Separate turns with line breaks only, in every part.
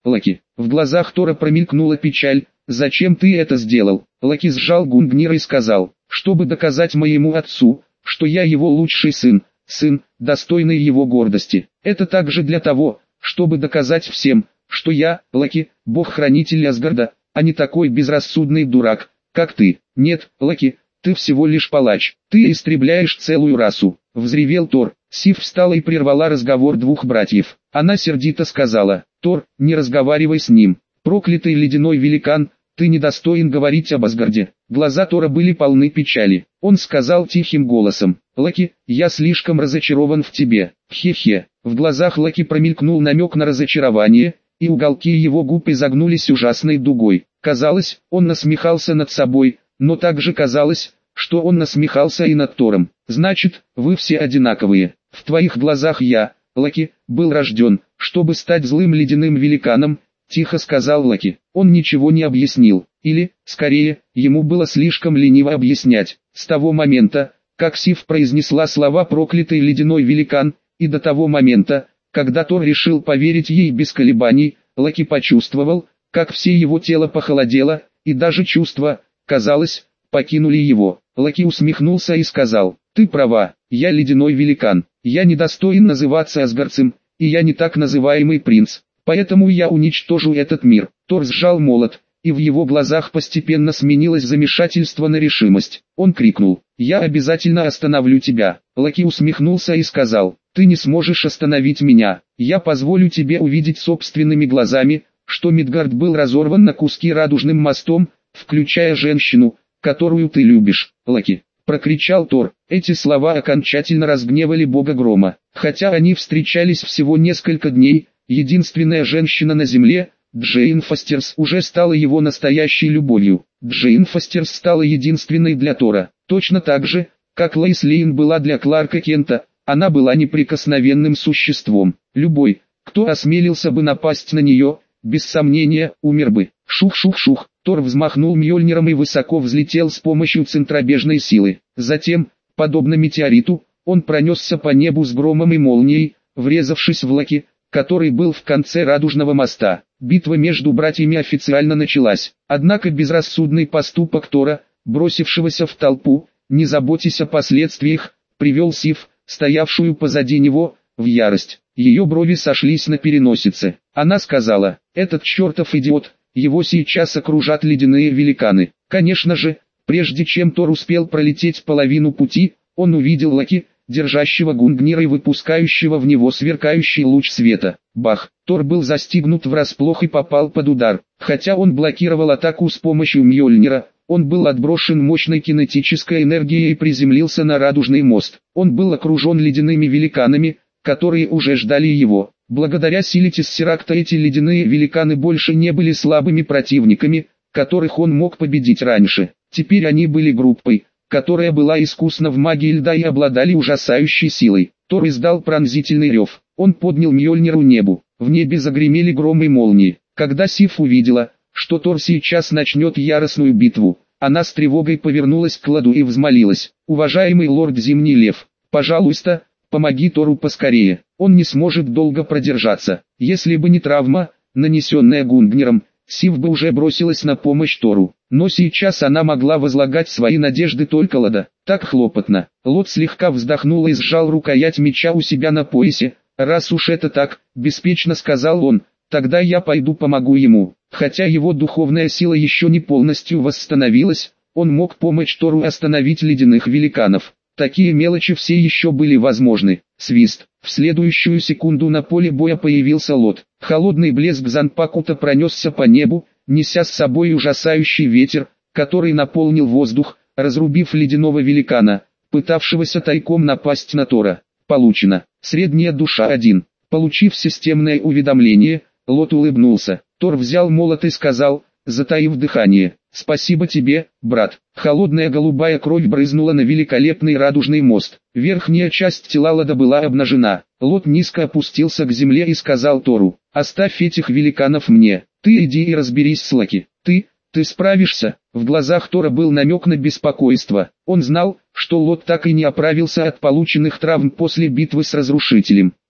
Локи. В глазах Тора промелькнула печаль. «Зачем ты это сделал?» Локи сжал Гунгнира и сказал: «Чтобы доказать моему отцу, что я его лучший сын, достойный его гордости. Это также для того, чтобы доказать всем, что я, Локи, бог-хранитель Асгарда, а не такой безрассудный дурак, как ты. Нет, Локи, ты всего лишь палач, ты истребляешь целую расу», — взревел Тор. Сив встала и прервала разговор двух братьев. Она сердито сказала: «Тор, не разговаривай с ним. Проклятый ледяной великан, ты недостоин говорить об Асгарде». Глаза Тора были полны печали. Он сказал тихим голосом: «Локи, я слишком разочарован в тебе. Хе-хе». В глазах Локи промелькнул намек на разочарование, и уголки его губ изогнулись ужасной дугой. Казалось, он насмехался над собой, но также казалось, что он насмехался и над Тором. «Значит, вы все одинаковые. В твоих глазах я, Локи, был рожден, чтобы стать злым ледяным великаном», — тихо сказал Локи. Он ничего не объяснил, или, скорее, ему было слишком лениво объяснять. С того момента, как Сив произнесла слова «проклятый ледяной великан», и до того момента, когда Тор решил поверить ей без колебаний, Локи почувствовал, как все его тело похолодело, и даже чувства, казалось, покинули его. Локи усмехнулся и сказал: «Ты права, я ледяной великан, я недостоин называться асгардцем, и я не так называемый принц, поэтому я уничтожу этот мир». Тор сжал молот, и в его глазах постепенно сменилось замешательство на решимость. Он крикнул: «Я обязательно остановлю тебя». Локи усмехнулся и сказал: «Ты не сможешь остановить меня, я позволю тебе увидеть собственными глазами, что Мидгард был разорван на куски радужным мостом, включая женщину, которую ты любишь, Локи», — прокричал Тор. Эти слова окончательно разгневали бога грома. Хотя они встречались всего несколько дней, единственная женщина на земле, Джейн Фостерс, уже стала его настоящей любовью. Джейн Фостерс стала единственной для Тора. Точно так же, как Лоис Лейн была для Кларка Кента, она была неприкосновенным существом. Любой, кто осмелился бы напасть на нее, без сомнения, умер бы. Шух-шух-шух. Тор взмахнул Мьёльниром и высоко взлетел с помощью центробежной силы. Затем, подобно метеориту, он пронесся по небу с громом и молнией, врезавшись в Локи, который был в конце радужного моста. Битва между братьями официально началась. Однако безрассудный поступок Тора, бросившегося в толпу, не заботясь о последствиях, привел Сив, стоявшую позади него, в ярость. Ее брови сошлись на переносице. Она сказала: «Этот чертов идиот, его сейчас окружат ледяные великаны». Конечно же, прежде чем Тор успел пролететь половину пути, он увидел Локи, держащего Гунгнира и выпускающего в него сверкающий луч света. Бах! Тор был застигнут врасплох и попал под удар. Хотя он блокировал атаку с помощью Мьёльнира, он был отброшен мощной кинетической энергией и приземлился на радужный мост. Он был окружен ледяными великанами, которые уже ждали его. Благодаря силе Тессеракта эти ледяные великаны больше не были слабыми противниками, которых он мог победить раньше. Теперь они были группой, которая была искусна в магии льда и обладали ужасающей силой. Тор издал пронзительный рев. Он поднял Мьёльнир к небу. В небе загремели громы и молнии. Когда Сив увидела, что Тор сейчас начнет яростную битву, она с тревогой повернулась к ладу и взмолилась: «Уважаемый лорд Зимний Лев, пожалуйста, помоги Тору поскорее, он не сможет долго продержаться». Если бы не травма, нанесенная Гунгниром, Сив бы уже бросилась на помощь Тору. Но сейчас она могла возлагать свои надежды только Лода. Так хлопотно. Лот слегка вздохнул и сжал рукоять меча у себя на поясе. «Раз уж это так», — беспечно сказал он, — «тогда я пойду помогу ему». Хотя его духовная сила еще не полностью восстановилась, он мог помочь Тору остановить ледяных великанов. Такие мелочи все еще были возможны. Свист. В следующую секунду на поле боя появился Лот. Холодный блеск Занпакута пронесся по небу, неся с собой ужасающий ветер, который наполнил воздух, разрубив ледяного великана, пытавшегося тайком напасть на Тора. Получено. Средняя душа 1. Получив системное уведомление, Лот улыбнулся. Тор взял молот и сказал, затаив дыхание: «Спасибо тебе, брат». Холодная голубая кровь брызнула на великолепный радужный мост. Верхняя часть тела Лода была обнажена. Лот низко опустился к земле и сказал Тору: «Оставь этих великанов мне. Ты иди и разберись с Локи. Ты справишься». В глазах Тора был намек на беспокойство. Он знал, что Лот так и не оправился от полученных травм после битвы с Разрушителем.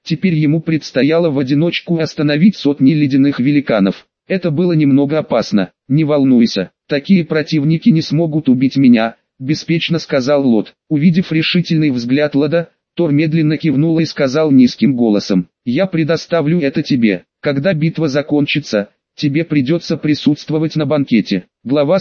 Теперь ему предстояло в одиночку остановить сотни ледяных великанов. Это было немного опасно. «Не волнуйся, такие противники не смогут убить меня», — беспечно сказал Лот. Увидев решительный взгляд Лода, Тор медленно кивнул и сказал низким голосом: «Я предоставлю это тебе. Когда битва закончится, тебе придется присутствовать на банкете». Глава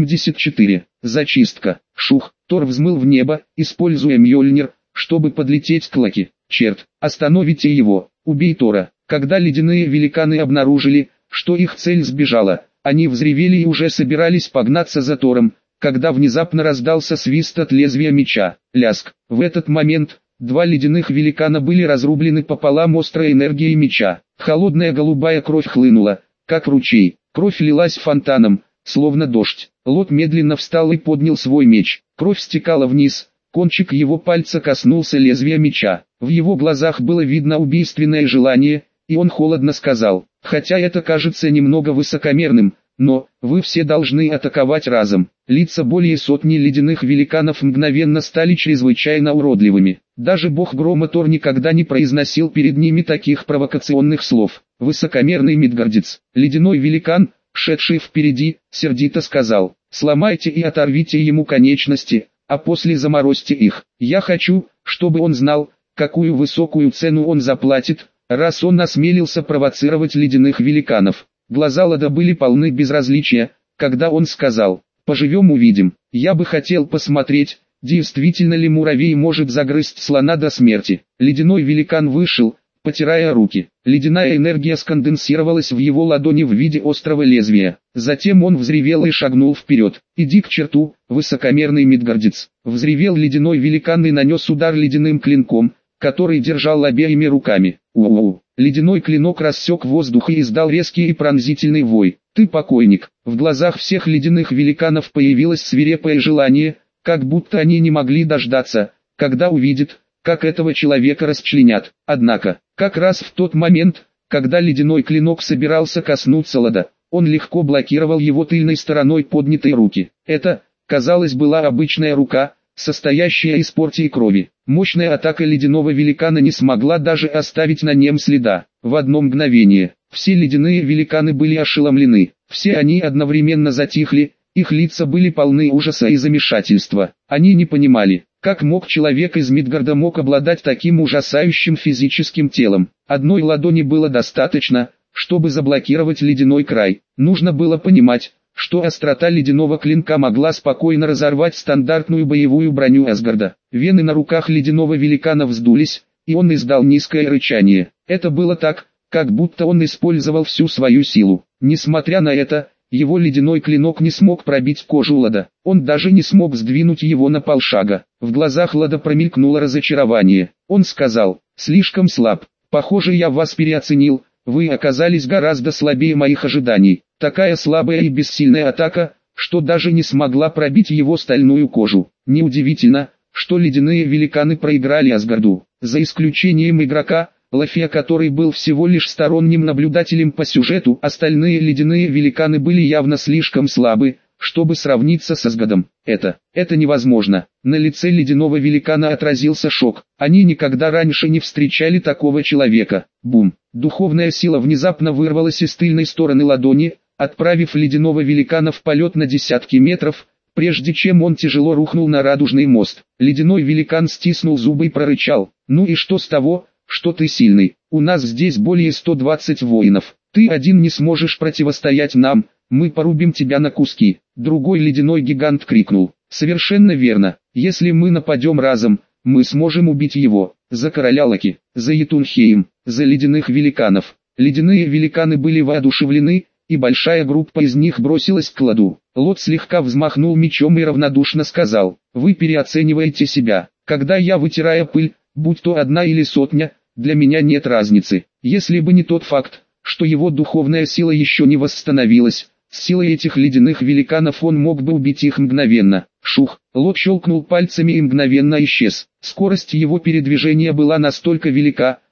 174. Зачистка. Шух. Тор взмыл в небо, используя Мьёльнир, чтобы подлететь к Локи. «Черт, остановите его, убей Тора». Когда ледяные великаны обнаружили, что их цель сбежала, они взревели и уже собирались погнаться за Тором, когда внезапно раздался свист от лезвия меча. Ляск. В этот момент два ледяных великана были разрублены пополам острой энергией меча. Холодная голубая кровь хлынула, как ручей. Кровь лилась фонтаном, словно дождь. Лот медленно встал и поднял свой меч. Кровь стекала вниз, кончик его пальца коснулся лезвия меча. В его глазах было видно убийственное желание, и он холодно сказал: «Хотя это кажется немного высокомерным, но вы все должны атаковать разом». Лица более сотни ледяных великанов мгновенно стали чрезвычайно уродливыми. Даже бог грома Тор никогда не произносил перед ними таких провокационных слов. Высокомерный Мидгардец. Ледяной великан, шедший впереди, сердито сказал: «Сломайте и оторвите ему конечности, а после заморозьте их. Я хочу, чтобы он знал, какую высокую цену он заплатит, раз он осмелился провоцировать ледяных великанов». Глаза Лода были полны безразличия, когда он сказал: «Поживем увидим. Я бы хотел посмотреть, действительно ли муравей может загрызть слона до смерти». Ледяной великан вышел, потирая руки. Ледяная энергия сконденсировалась в его ладони в виде острого лезвия. Затем он взревел и шагнул вперед. «Иди к черту, высокомерный Мидгардец!» Взревел ледяной великан и нанес удар ледяным клинком, который держал обеими руками. У-у-у! Ледяной клинок рассек воздух и издал резкий и пронзительный вой. «Ты покойник!» В глазах всех ледяных великанов появилось свирепое желание, как будто они не могли дождаться, когда увидят, как этого человека расчленят. Однако, как раз в тот момент, когда ледяной клинок собирался коснуться Лода, он легко блокировал его тыльной стороной поднятой руки. Это, казалось, была обычная рука, состоящая из порции крови. Мощная атака ледяного великана не смогла даже оставить на нем следа. В одно мгновение, все ледяные великаны были ошеломлены. Все они одновременно затихли, их лица были полны ужаса и замешательства. Они не понимали, как мог человек из Мидгарда мог обладать таким ужасающим физическим телом. Одной ладони было достаточно, чтобы заблокировать ледяной край. Нужно было понимать, что острота ледяного клинка могла спокойно разорвать стандартную боевую броню Асгарда. Вены на руках ледяного великана вздулись, и он издал низкое рычание. Это было так, как будто он использовал всю свою силу. Несмотря на это, его ледяной клинок не смог пробить кожу Лода. Он даже не смог сдвинуть его на полшага. В глазах Лода промелькнуло разочарование. Он сказал: «Слишком слаб. Похоже, я вас переоценил. Вы оказались гораздо слабее моих ожиданий». Такая слабая и бессильная атака, что даже не смогла пробить его стальную кожу. Неудивительно, что ледяные великаны проиграли Асгарду. За исключением игрока, Лафия, который был всего лишь сторонним наблюдателем по сюжету, остальные ледяные великаны были явно слишком слабы, чтобы сравниться с Асгардом. Это невозможно. На лице ледяного великана отразился шок. Они никогда раньше не встречали такого человека. Бум! Духовная сила внезапно вырвалась из тыльной стороны ладони, отправив ледяного великана в полет на десятки метров, прежде чем он тяжело рухнул на радужный мост. Ледяной великан стиснул зубы и прорычал: «Ну и что с того, что ты сильный? У нас здесь более 120 воинов. Ты один не сможешь противостоять нам, мы порубим тебя на куски». Другой ледяной гигант крикнул: «Совершенно верно, если мы нападем разом, мы сможем убить его». За короля Локи, за Йетунхейм, за ледяных великанов. Ледяные великаны были воодушевлены, и большая группа из них бросилась к Лоду. Лот слегка взмахнул мечом и равнодушно сказал: «Вы переоцениваете себя. Когда я вытираю пыль, будь то одна или сотня, для меня нет разницы. Если бы не тот факт, что его духовная сила еще не восстановилась, с силой этих ледяных великанов он мог бы убить их мгновенно». Шух! Лот щелкнул пальцами и мгновенно исчез. Скорость его передвижения была настолько велика,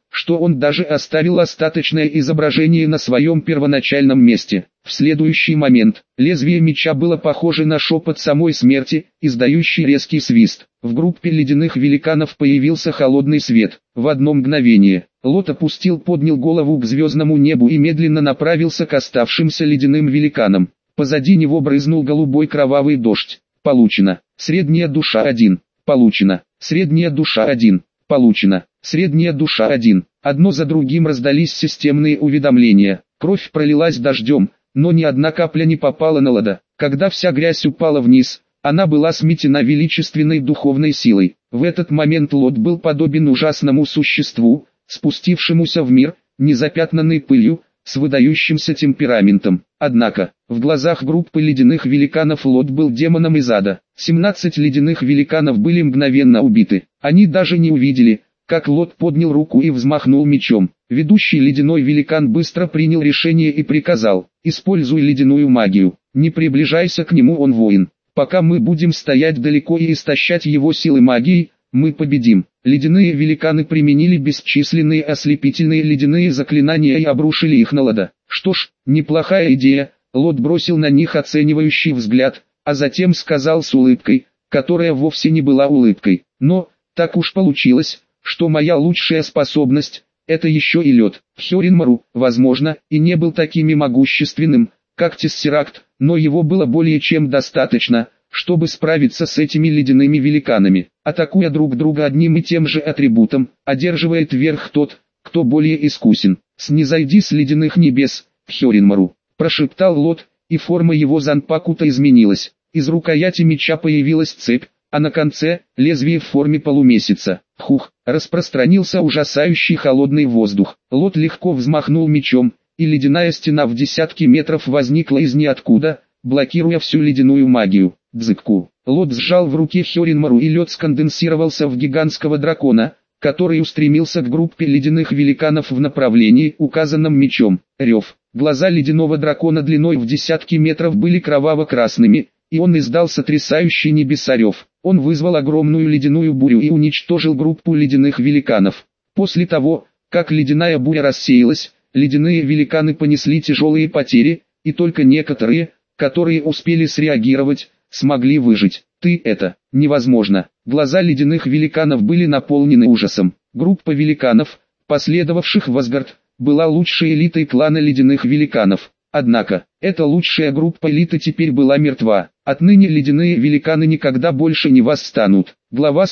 что он даже оставил остаточное изображение на своем первоначальном месте. В следующий момент, лезвие меча было похоже на шепот самой смерти, издающий резкий свист. В группе ледяных великанов появился холодный свет. В одно мгновение, Лот поднял голову к звездному небу и медленно направился к оставшимся ледяным великанам. Позади него брызнул голубой кровавый дождь. Получено. Средняя душа 1. Получено. Средняя душа 1. Получено. Средняя душа 1. Одно за другим раздались системные уведомления. Кровь пролилась дождем, но ни одна капля не попала на Лода. Когда вся грязь упала вниз, она была сметена величественной духовной силой. В этот момент Лот был подобен ужасному существу, спустившемуся в мир, незапятнанный пылью, с выдающимся темпераментом. Однако, в глазах группы ледяных великанов Лот был демоном из ада. 17 ледяных великанов были мгновенно убиты. Они даже не увидели, как Лот поднял руку и взмахнул мечом. Ведущий ледяной великан быстро принял решение и приказал: «Используй ледяную магию, не приближайся к нему, он воин. Пока мы будем стоять далеко и истощать его силы магией, мы победим». Ледяные великаны применили бесчисленные ослепительные ледяные заклинания и обрушили их на Лода. Что ж, неплохая идея. Лот бросил на них оценивающий взгляд, а затем сказал с улыбкой, которая вовсе не была улыбкой: «Но, так уж получилось, что моя лучшая способность – это еще и лед». Хёринмару, возможно, и не был таким могущественным, как Тессеракт, но его было более чем достаточно, чтобы справиться с этими ледяными великанами. Атакуя друг друга одним и тем же атрибутом, одерживает верх тот, кто более искусен. «Снизойди с ледяных небес, Хёринмару», – прошептал Лот, и форма его занпакута изменилась. Из рукояти меча появилась цепь, а на конце – лезвие в форме полумесяца. Хух, распространился ужасающий холодный воздух. Лот легко взмахнул мечом, и ледяная стена в десятки метров возникла из ниоткуда, блокируя всю ледяную магию. Дзыкку. Лот сжал в руке Хёринмару, и лед сконденсировался в гигантского дракона, который устремился к группе ледяных великанов в направлении, указанном мечом. Рев. Глаза ледяного дракона длиной в десятки метров были кроваво-красными, и он издал сотрясающий небеса рев. Он вызвал огромную ледяную бурю и уничтожил группу ледяных великанов. После того, как ледяная буря рассеялась, ледяные великаны понесли тяжелые потери, и только некоторые, которые успели среагировать, смогли выжить. Это невозможно. Глаза ледяных великанов были наполнены ужасом. Группа великанов, последовавших в Асгард, была лучшей элитой клана ледяных великанов. Однако, эта лучшая группа элиты теперь была мертва. Отныне ледяные великаны никогда больше не восстанут. Глава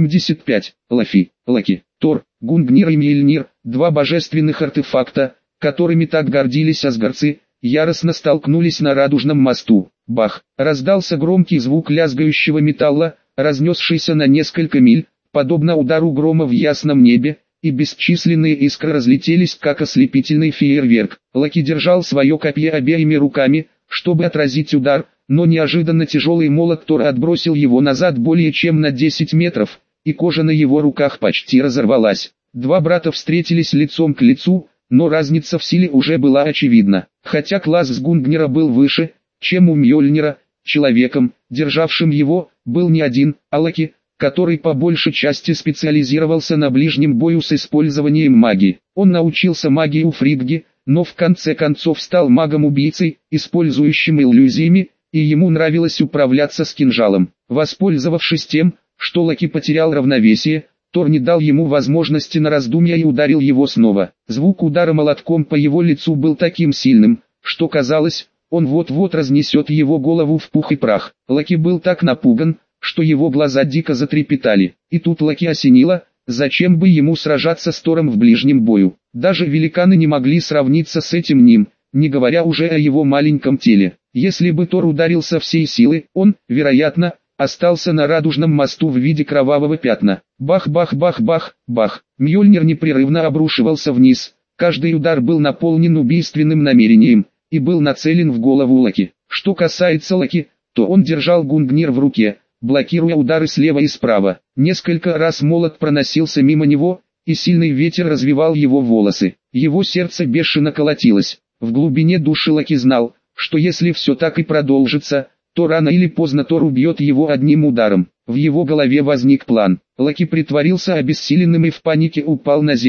175. Локи, Тор, Гунгнир и Мьёльнир, два божественных артефакта, которыми так гордились асгардцы, яростно столкнулись на радужном мосту. Бах! Раздался громкий звук лязгающего металла, разнесшийся на несколько миль, подобно удару грома в ясном небе, и бесчисленные искры разлетелись, как ослепительный фейерверк. Локи держал свое копье обеими руками, чтобы отразить удар, но неожиданно тяжелый молот Тора отбросил его назад более чем на 10 метров, и кожа на его руках почти разорвалась. Два брата встретились лицом к лицу, но разница в силе уже была очевидна. Хотя класс Гунгнира был выше, чем у Мьёльнира, человеком, державшим его, был не один, а Локи, который по большей части специализировался на ближнем бою с использованием магии. Он научился магии у Фригги, но в конце концов стал магом-убийцей, использующим иллюзиями, и ему нравилось управляться с кинжалом. Воспользовавшись тем, что Локи потерял равновесие, Тор не дал ему возможности на раздумья и ударил его снова. Звук удара молотком по его лицу был таким сильным, что казалось, он вот-вот разнесет его голову в пух и прах. Локи был так напуган, что его глаза дико затрепетали. И тут Локи осенило, зачем бы ему сражаться с Тором в ближнем бою. Даже великаны не могли сравниться с этим ним, не говоря уже о его маленьком теле. Если бы Тор ударил со всей силы, он, вероятно, остался на радужном мосту в виде кровавого пятна. Бах-бах-бах-бах-бах. Мьёльнир непрерывно обрушивался вниз. Каждый удар был наполнен убийственным намерением и был нацелен в голову Локи. Что касается Локи, то он держал Гунгнир в руке, блокируя удары слева и справа. Несколько раз молот проносился мимо него, и сильный ветер развивал его волосы. Его сердце бешено колотилось. В глубине души Локи знал, что если все так и продолжится, то рано или поздно Тор убьет его одним ударом. В его голове возник план. Локи притворился обессиленным и в панике упал на землю.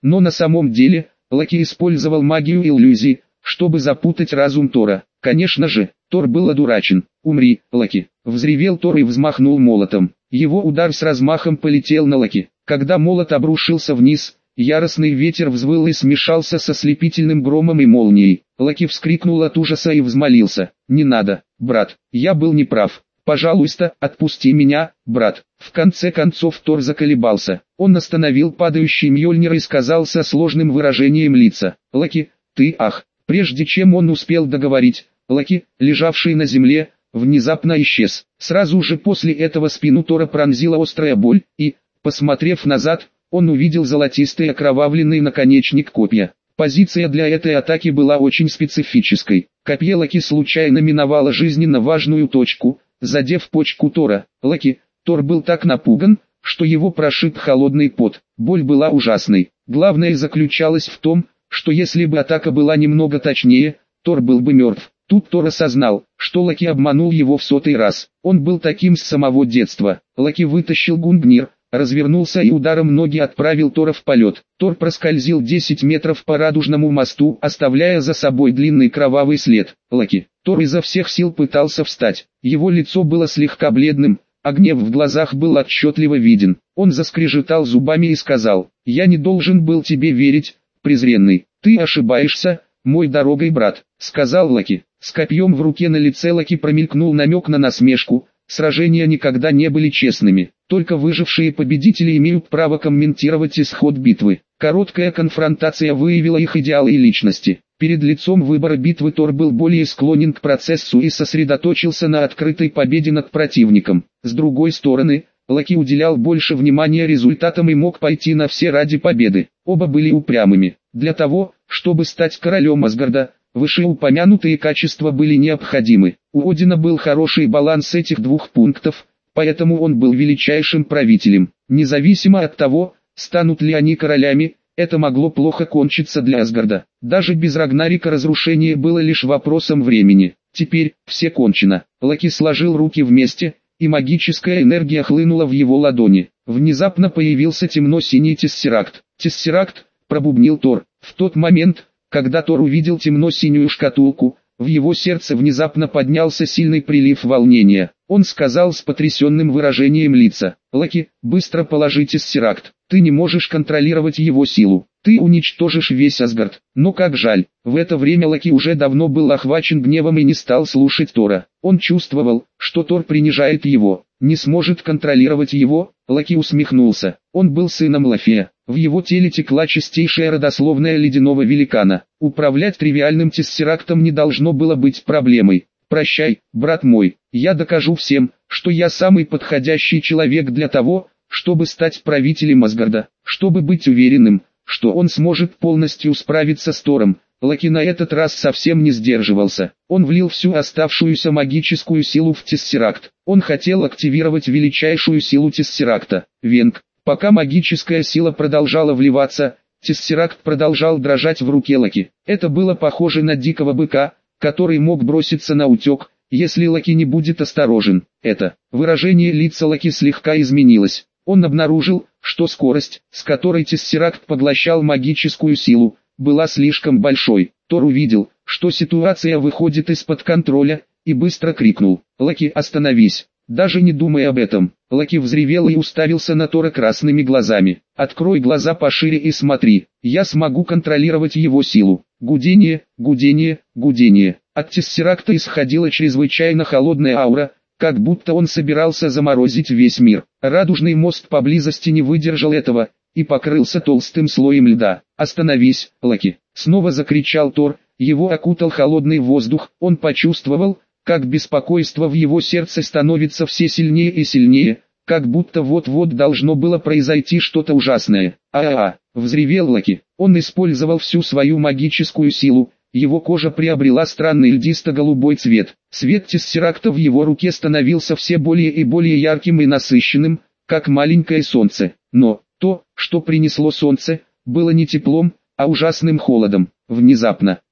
Но на самом деле, Локи использовал магию иллюзий, чтобы запутать разум Тора. Конечно же, Тор был одурачен. «Умри, Локи!» — взревел Тор и взмахнул молотом. Его удар с размахом полетел на Локи. Когда молот обрушился вниз, яростный ветер взвыл и смешался со слепительным громом и молнией. Локи вскрикнул от ужаса и взмолился: «Не надо, брат, я был неправ. Пожалуйста, отпусти меня, брат». В конце концов Тор заколебался. Он остановил падающий Мьёльнир и сказал со сложным выражением лица: «Локи, ты ах!» Прежде чем он успел договорить, Локи, лежавший на земле, внезапно исчез. Сразу же после этого спину Тора пронзила острая боль, и, посмотрев назад, он увидел золотистый окровавленный наконечник копья. Позиция для этой атаки была очень специфической. Копье Локи случайно миновало жизненно важную точку, задев почку Тора. Тор был так напуган, что его прошиб холодный пот. Боль была ужасной. Главное заключалось в том, что если бы атака была немного точнее, Тор был бы мертв. Тут Тор осознал, что Локи обманул его в 100-й раз. Он был таким с самого детства. Локи вытащил Гунгнир, развернулся и ударом ноги отправил Тора в полет. Тор проскользил 10 метров по радужному мосту, оставляя за собой длинный кровавый след. Тор изо всех сил пытался встать. Его лицо было слегка бледным, а гнев в глазах был отчетливо виден. Он заскрежетал зубами и сказал: «Я не должен был тебе верить, презренный. Ты ошибаешься, мой дорогой брат», — сказал Локи. С копьем в руке на лице Локи промелькнул намек на насмешку. Сражения никогда не были честными. Только выжившие победители имеют право комментировать исход битвы. Короткая конфронтация выявила их идеалы и личности. Перед лицом выбора битвы Тор был более склонен к процессу и сосредоточился на открытой победе над противником. С другой стороны, Локи уделял больше внимания результатам и мог пойти на все ради победы. Оба были упрямыми. Для того, чтобы стать королем Асгарда, вышеупомянутые качества были необходимы. У Одина был хороший баланс этих двух пунктов, поэтому он был величайшим правителем. Независимо от того, станут ли они королями, это могло плохо кончиться для Асгарда. Даже без Рагнарика разрушение было лишь вопросом времени. Теперь все кончено. Локи сложил руки вместе, и магическая энергия хлынула в его ладони. Внезапно появился темно-синий тессеракт. «Тессеракт», — пробубнил Тор. В тот момент, когда Тор увидел темно-синюю шкатулку, в его сердце внезапно поднялся сильный прилив волнения. Он сказал с потрясенным выражением лица: «Локи, быстро положи тессеракт. Ты не можешь контролировать его силу. Ты уничтожишь весь Асгард». Но как жаль, в это время Локи уже давно был охвачен гневом и не стал слушать Тора. Он чувствовал, что Тор принижает его, не сможет контролировать его. Локи усмехнулся. Он был сыном Лафея. В его теле текла чистейшая родословная ледяного великана. Управлять тривиальным тессерактом не должно было быть проблемой. «Прощай, брат мой, я докажу всем, что я самый подходящий человек для того, чтобы стать правителем Асгарда, чтобы быть уверенным, что он сможет полностью справиться с Тором». Локи на этот раз совсем не сдерживался. Он влил всю оставшуюся магическую силу в тессеракт. Он хотел активировать величайшую силу тессеракта — Венг. Пока магическая сила продолжала вливаться, тессеракт продолжал дрожать в руке Локи. Это было похоже на дикого быка, который мог броситься на утек, если Локи не будет осторожен. Выражение лица Локи слегка изменилось. Он обнаружил, что скорость, с которой тессеракт поглощал магическую силу, была слишком большой. Тор увидел, что ситуация выходит из-под контроля, и быстро крикнул: «Локи, остановись! Даже не думай об этом!» Локи взревел и уставился на Тора красными глазами. «Открой глаза пошире и смотри, я смогу контролировать его силу». Гудение, гудение, гудение. От тессеракта исходила чрезвычайно холодная аура, как будто он собирался заморозить весь мир. Радужный мост поблизости не выдержал этого и покрылся толстым слоем льда. «Остановись, Локи!» — снова закричал Тор. Его окутал холодный воздух. Он почувствовал, как беспокойство в его сердце становится все сильнее и сильнее, как будто вот-вот должно было произойти что-то ужасное. Взревел Локи. Он использовал всю свою магическую силу. Его кожа приобрела странный льдисто-голубой цвет. Свет тессеракта в его руке становился все более и более ярким и насыщенным, как маленькое солнце. Но то, что принесло солнце, было не теплом, а ужасным холодом. Внезапно,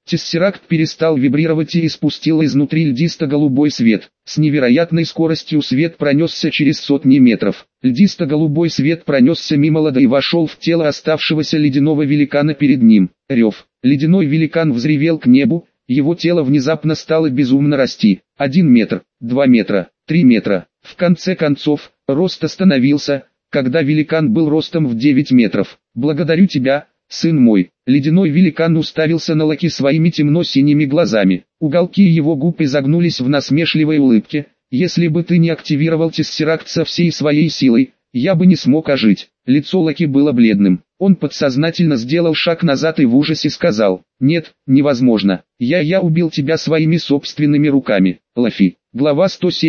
Тессеракт перестал вибрировать и испустил изнутри льдисто-голубой свет. С невероятной скоростью свет пронесся через сотни метров. Льдисто-голубой свет пронесся мимо Лада и вошел в тело оставшегося ледяного великана перед ним. Рев. Ледяной великан взревел к небу, его тело внезапно стало безумно расти. 1 метр, 2 метра, 3 метра. В конце концов, рост остановился, когда великан был ростом в 9 метров. «Благодарю тебя, сын мой». Ледяной великан уставился на Локи своими темно-синими глазами. Уголки его губ изогнулись в насмешливой улыбке. «Если бы ты не активировал Тессеракт со всей своей силой, я бы не смог ожить». Лицо Локи было бледным. Он подсознательно сделал шаг назад и в ужасе сказал: «Нет, невозможно. Я убил тебя своими собственными руками». Лафи. Глава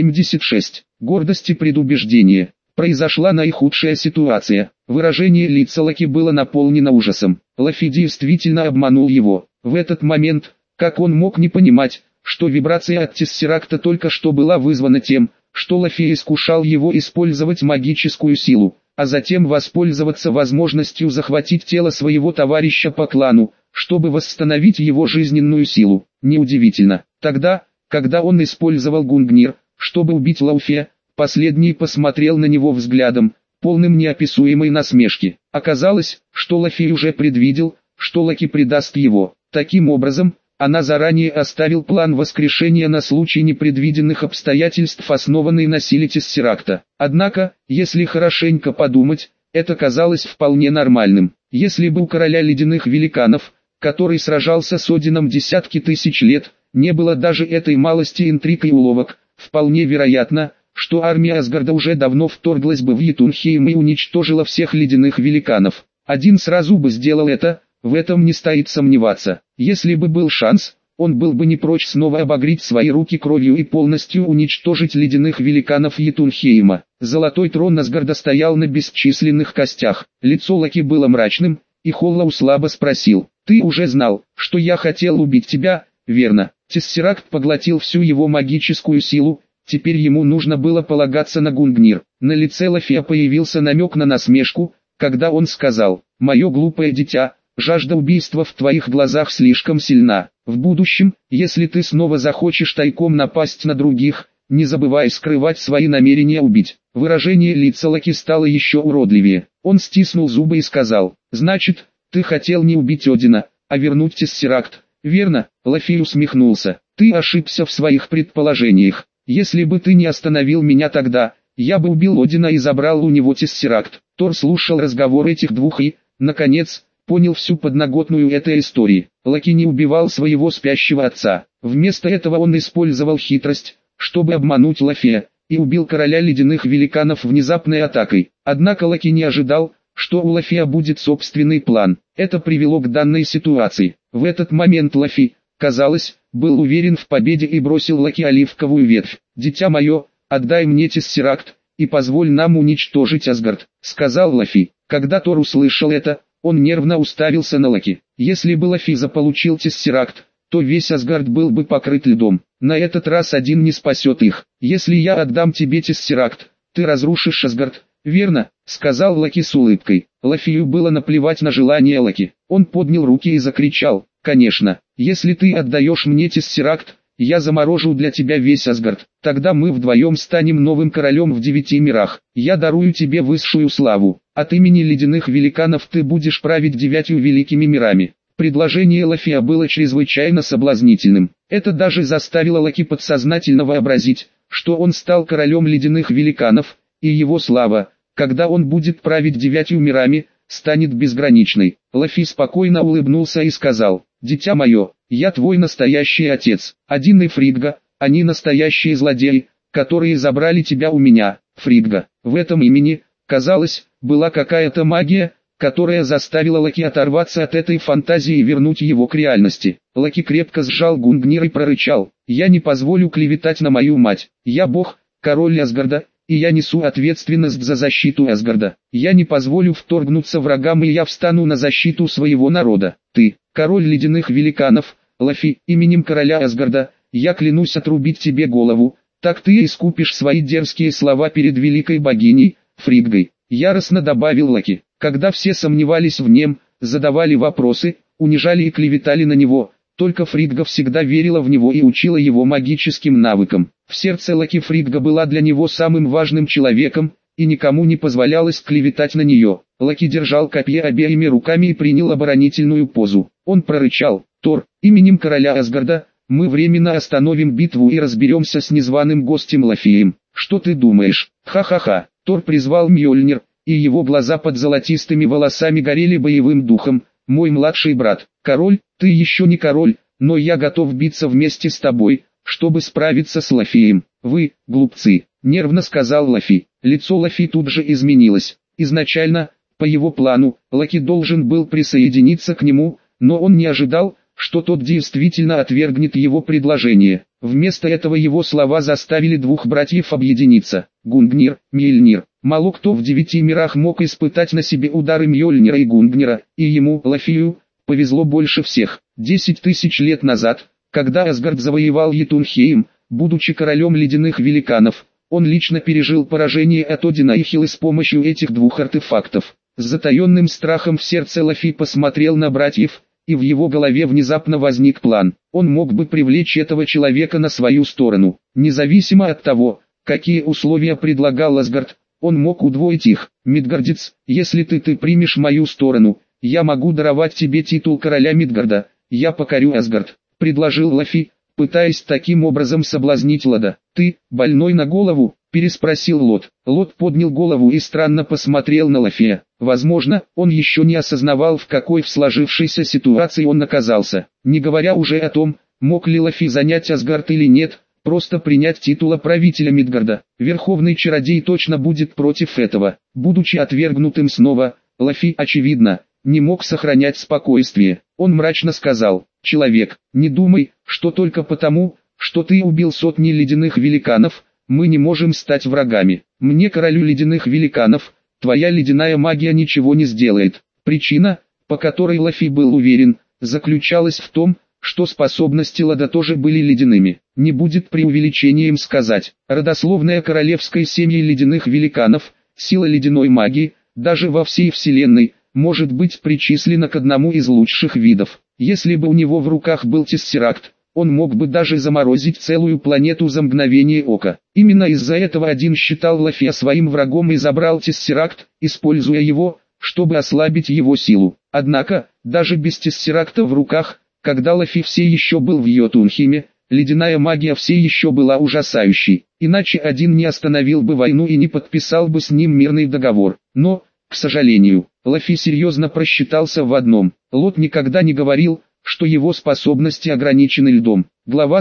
176. Гордость и предубеждение. Произошла наихудшая ситуация. Выражение лица Локи было наполнено ужасом. Лафи действительно обманул его. В этот момент, как он мог не понимать, что вибрация от Тессеракта только что была вызвана тем, что Лафи искушал его использовать магическую силу, а затем воспользоваться возможностью захватить тело своего товарища по клану, чтобы восстановить его жизненную силу. Неудивительно. Тогда, когда он использовал Гунгнир, чтобы убить Лафи, последний посмотрел на него взглядом, полным неописуемой насмешки. Оказалось, что Лафи уже предвидел, что Локи предаст его. Таким образом, она заранее оставил план воскрешения на случай непредвиденных обстоятельств, основанный на силе Тессеракта. Однако, если хорошенько подумать, это казалось вполне нормальным. Если бы у короля ледяных великанов, который сражался с Одином десятки тысяч лет, не было даже этой малости интриг и уловок, вполне вероятно, что армия Асгарда уже давно вторглась бы в Йетунхейм и уничтожила всех ледяных великанов. Один сразу бы сделал это, в этом не стоит сомневаться. Если бы был шанс, он был бы не прочь снова обогреть свои руки кровью и полностью уничтожить ледяных великанов Йетунхейма. Золотой трон Асгарда стоял на бесчисленных костях. Лицо Локи было мрачным, и Холлоу слабо спросил: «Ты уже знал, что я хотел убить тебя, верно?» Тессеракт поглотил всю его магическую силу. Теперь ему нужно было полагаться на Гунгнир. На лице Лафи появился намек на насмешку, когда он сказал: «Мое глупое дитя, жажда убийства в твоих глазах слишком сильна. В будущем, если ты снова захочешь тайком напасть на других, не забывай скрывать свои намерения убить». Выражение лица Локи стало еще уродливее. Он стиснул зубы и сказал: «Значит, ты хотел не убить Одина, а вернуть Тессеракт, верно?» Лафи усмехнулся: «Ты ошибся в своих предположениях. Если бы ты не остановил меня тогда, я бы убил Одина и забрал у него Тессеракт». Тор слушал разговор этих двух и, наконец, понял всю подноготную этой истории. Локи не убивал своего спящего отца. Вместо этого он использовал хитрость, чтобы обмануть Лафи, и убил короля ледяных великанов внезапной атакой. Однако Локи не ожидал, что у Лафи будет собственный план. Это привело к данной ситуации. В этот момент Лафи, казалось, был уверен в победе и бросил Локи оливковую ветвь. «Дитя мое, отдай мне Тессеракт, и позволь нам уничтожить Асгард», — сказал Лафи. Когда Тор услышал это, он нервно уставился на Локи. Если бы Лафи заполучил Тессеракт, то весь Асгард был бы покрыт льдом. На этот раз один не спасет их. «Если я отдам тебе Тессеракт, ты разрушишь Асгард, верно?» — сказал Локи с улыбкой. Лафию было наплевать на желание Локи. Он поднял руки и закричал: «Конечно, если ты отдаешь мне Тессеракт, я заморожу для тебя весь Асгард. Тогда мы вдвоем станем новым королем в 9 мирах. Я дарую тебе высшую славу. От имени ледяных великанов ты будешь править 9 великими мирами». Предложение Лафия было чрезвычайно соблазнительным. Это даже заставило Локи подсознательно вообразить, что он стал королем ледяных великанов, и его слава, когда он будет править 9 мирами, станет безграничной. Лафи спокойно улыбнулся и сказал: «Дитя мое, я твой настоящий отец. Один и Фригга, они настоящие злодеи, которые забрали тебя у меня». Фригга. В этом имени, казалось, была какая-то магия, которая заставила Локи оторваться от этой фантазии и вернуть его к реальности. Локи крепко сжал Гунгнир и прорычал: «Я не позволю клеветать на мою мать. Я бог, король Асгарда, и я несу ответственность за защиту Асгарда. Я не позволю вторгнуться врагам, и я встану на защиту своего народа. Ты, король ледяных великанов, Лафи, именем короля Асгарда, я клянусь отрубить тебе голову, так ты искупишь свои дерзкие слова перед великой богиней, Фриггой», — яростно добавил Локи. Когда все сомневались в нем, задавали вопросы, унижали и клеветали на него, только Фригга всегда верила в него и учила его магическим навыкам. В сердце Лаки Фригга была для него самым важным человеком, и никому не позволялось клеветать на нее. Лаки держал копье обеими руками и принял оборонительную позу. Он прорычал: «Тор, именем короля Асгарда, мы временно остановим битву и разберемся с незваным гостем Лафием. Что ты думаешь?» «Ха-ха-ха!» Тор призвал Мьёльнир, и его глаза под золотистыми волосами горели боевым духом. «Мой младший брат, король, ты еще не король, но я готов биться вместе с тобой, чтобы справиться с Лафием». «Вы, глупцы!» — нервно сказал Лафи. Лицо Лафи тут же изменилось. Изначально, по его плану, Лаки должен был присоединиться к нему, но он не ожидал, что тот действительно отвергнет его предложение. Вместо этого его слова заставили двух братьев объединиться. Гунгнир, Мьёльнир. Мало кто в 9 мирах мог испытать на себе удары Мьёльнира и Гунгнира, и ему, Лафию, повезло больше всех. 10 тысяч лет назад, когда Асгард завоевал Йетунхейм, будучи королем ледяных великанов, он лично пережил поражение от Одина и Хелы с помощью этих двух артефактов. С затаенным страхом в сердце Лафи посмотрел на братьев, и в его голове внезапно возник план. Он мог бы привлечь этого человека на свою сторону. Независимо от того, какие условия предлагал Асгард, он мог удвоить их. «Мидгардец, если ты примешь мою сторону, я могу даровать тебе титул короля Мидгарда, я покорю Асгард», — предложил Лафи, пытаясь таким образом соблазнить Лода. «Ты, больной на голову?» — переспросил Лод. Лод поднял голову и странно посмотрел на Лафия. Возможно, он еще не осознавал, в какой в сложившейся ситуации он оказался. Не говоря уже о том, мог ли Лафи занять Асгард или нет, просто принять титул правителя Мидгарда. Верховный чародей точно будет против этого. Будучи отвергнутым снова, Лафи, очевидно, не мог сохранять спокойствие. Он мрачно сказал: «Человек, не думай, что только потому, что ты убил сотни ледяных великанов, мы не можем стать врагами. Мне, королю ледяных великанов, твоя ледяная магия ничего не сделает». Причина, по которой Лафи был уверен, заключалась в том, что способности Лода тоже были ледяными. Не будет преувеличением сказать, родословная королевской семьи ледяных великанов, сила ледяной магии, даже во всей вселенной, может быть причислена к одному из лучших видов. Если бы у него в руках был тессеракт, он мог бы даже заморозить целую планету за мгновение ока. Именно из-за этого один считал Лафия своим врагом и забрал тессеракт, используя его, чтобы ослабить его силу. Однако, даже без тессеракта в руках, когда Лафи все еще был в Йотунхейме, ледяная магия все еще была ужасающей. Иначе один не остановил бы войну и не подписал бы с ним мирный договор. Но, к сожалению, Лафи серьезно просчитался в одном. Лот никогда не говорил, что его способности ограничены льдом. Глава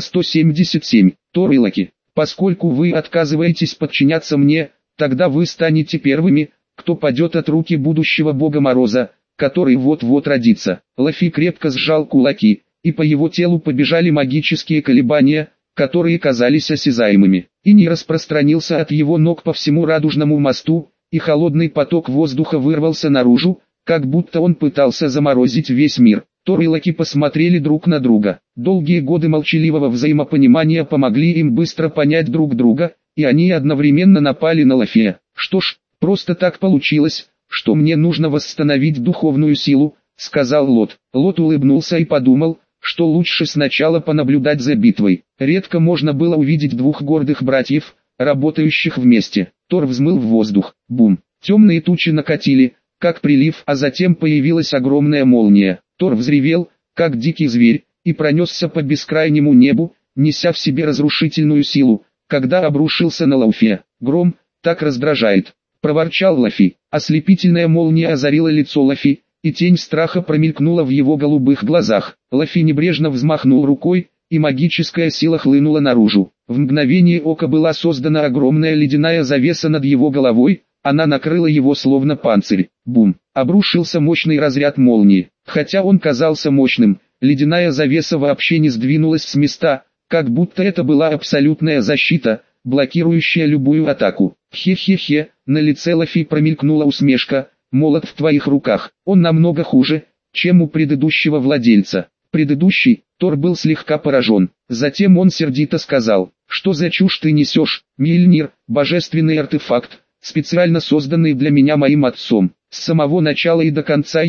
177. Тор и Локи. Поскольку вы отказываетесь подчиняться мне, тогда вы станете первыми, кто падет от руки будущего бога Мороза, который вот-вот родится. Лафи крепко сжал кулаки, и по его телу побежали магические колебания, которые казались осязаемыми. И не распространился от его ног по всему радужному мосту, и холодный поток воздуха вырвался наружу, как будто он пытался заморозить весь мир. Тор и Локи посмотрели друг на друга. Долгие годы молчаливого взаимопонимания помогли им быстро понять друг друга, и они одновременно напали на Лафия. «Что ж, просто так получилось, что мне нужно восстановить духовную силу», — сказал Лот. Лот улыбнулся и подумал, что лучше сначала понаблюдать за битвой. Редко можно было увидеть двух гордых братьев, работающих вместе. Тор взмыл в воздух. Бум! Темные тучи накатили, как прилив, а затем появилась огромная молния. Тор взревел, как дикий зверь, и пронесся по бескрайнему небу, неся в себе разрушительную силу, когда обрушился на Лафия. «Гром, так раздражает», — проворчал Лафи. Ослепительная молния озарила лицо Лафи, и тень страха промелькнула в его голубых глазах. Лафи небрежно взмахнул рукой, и магическая сила хлынула наружу. В мгновение ока была создана огромная ледяная завеса над его головой, она накрыла его словно панцирь. Бум! Обрушился мощный разряд молнии. Хотя он казался мощным, ледяная завеса вообще не сдвинулась с места, как будто это была абсолютная защита, блокирующая любую атаку. Хе-хе-хе, на лице Лафи промелькнула усмешка. «Молот в твоих руках, он намного хуже, чем у предыдущего владельца». Предыдущий, Тор был слегка поражен. Затем он сердито сказал: «Что за чушь ты несешь, Мьёльнир, божественный артефакт, специально созданный для меня моим отцом. С самого начала и до конца я,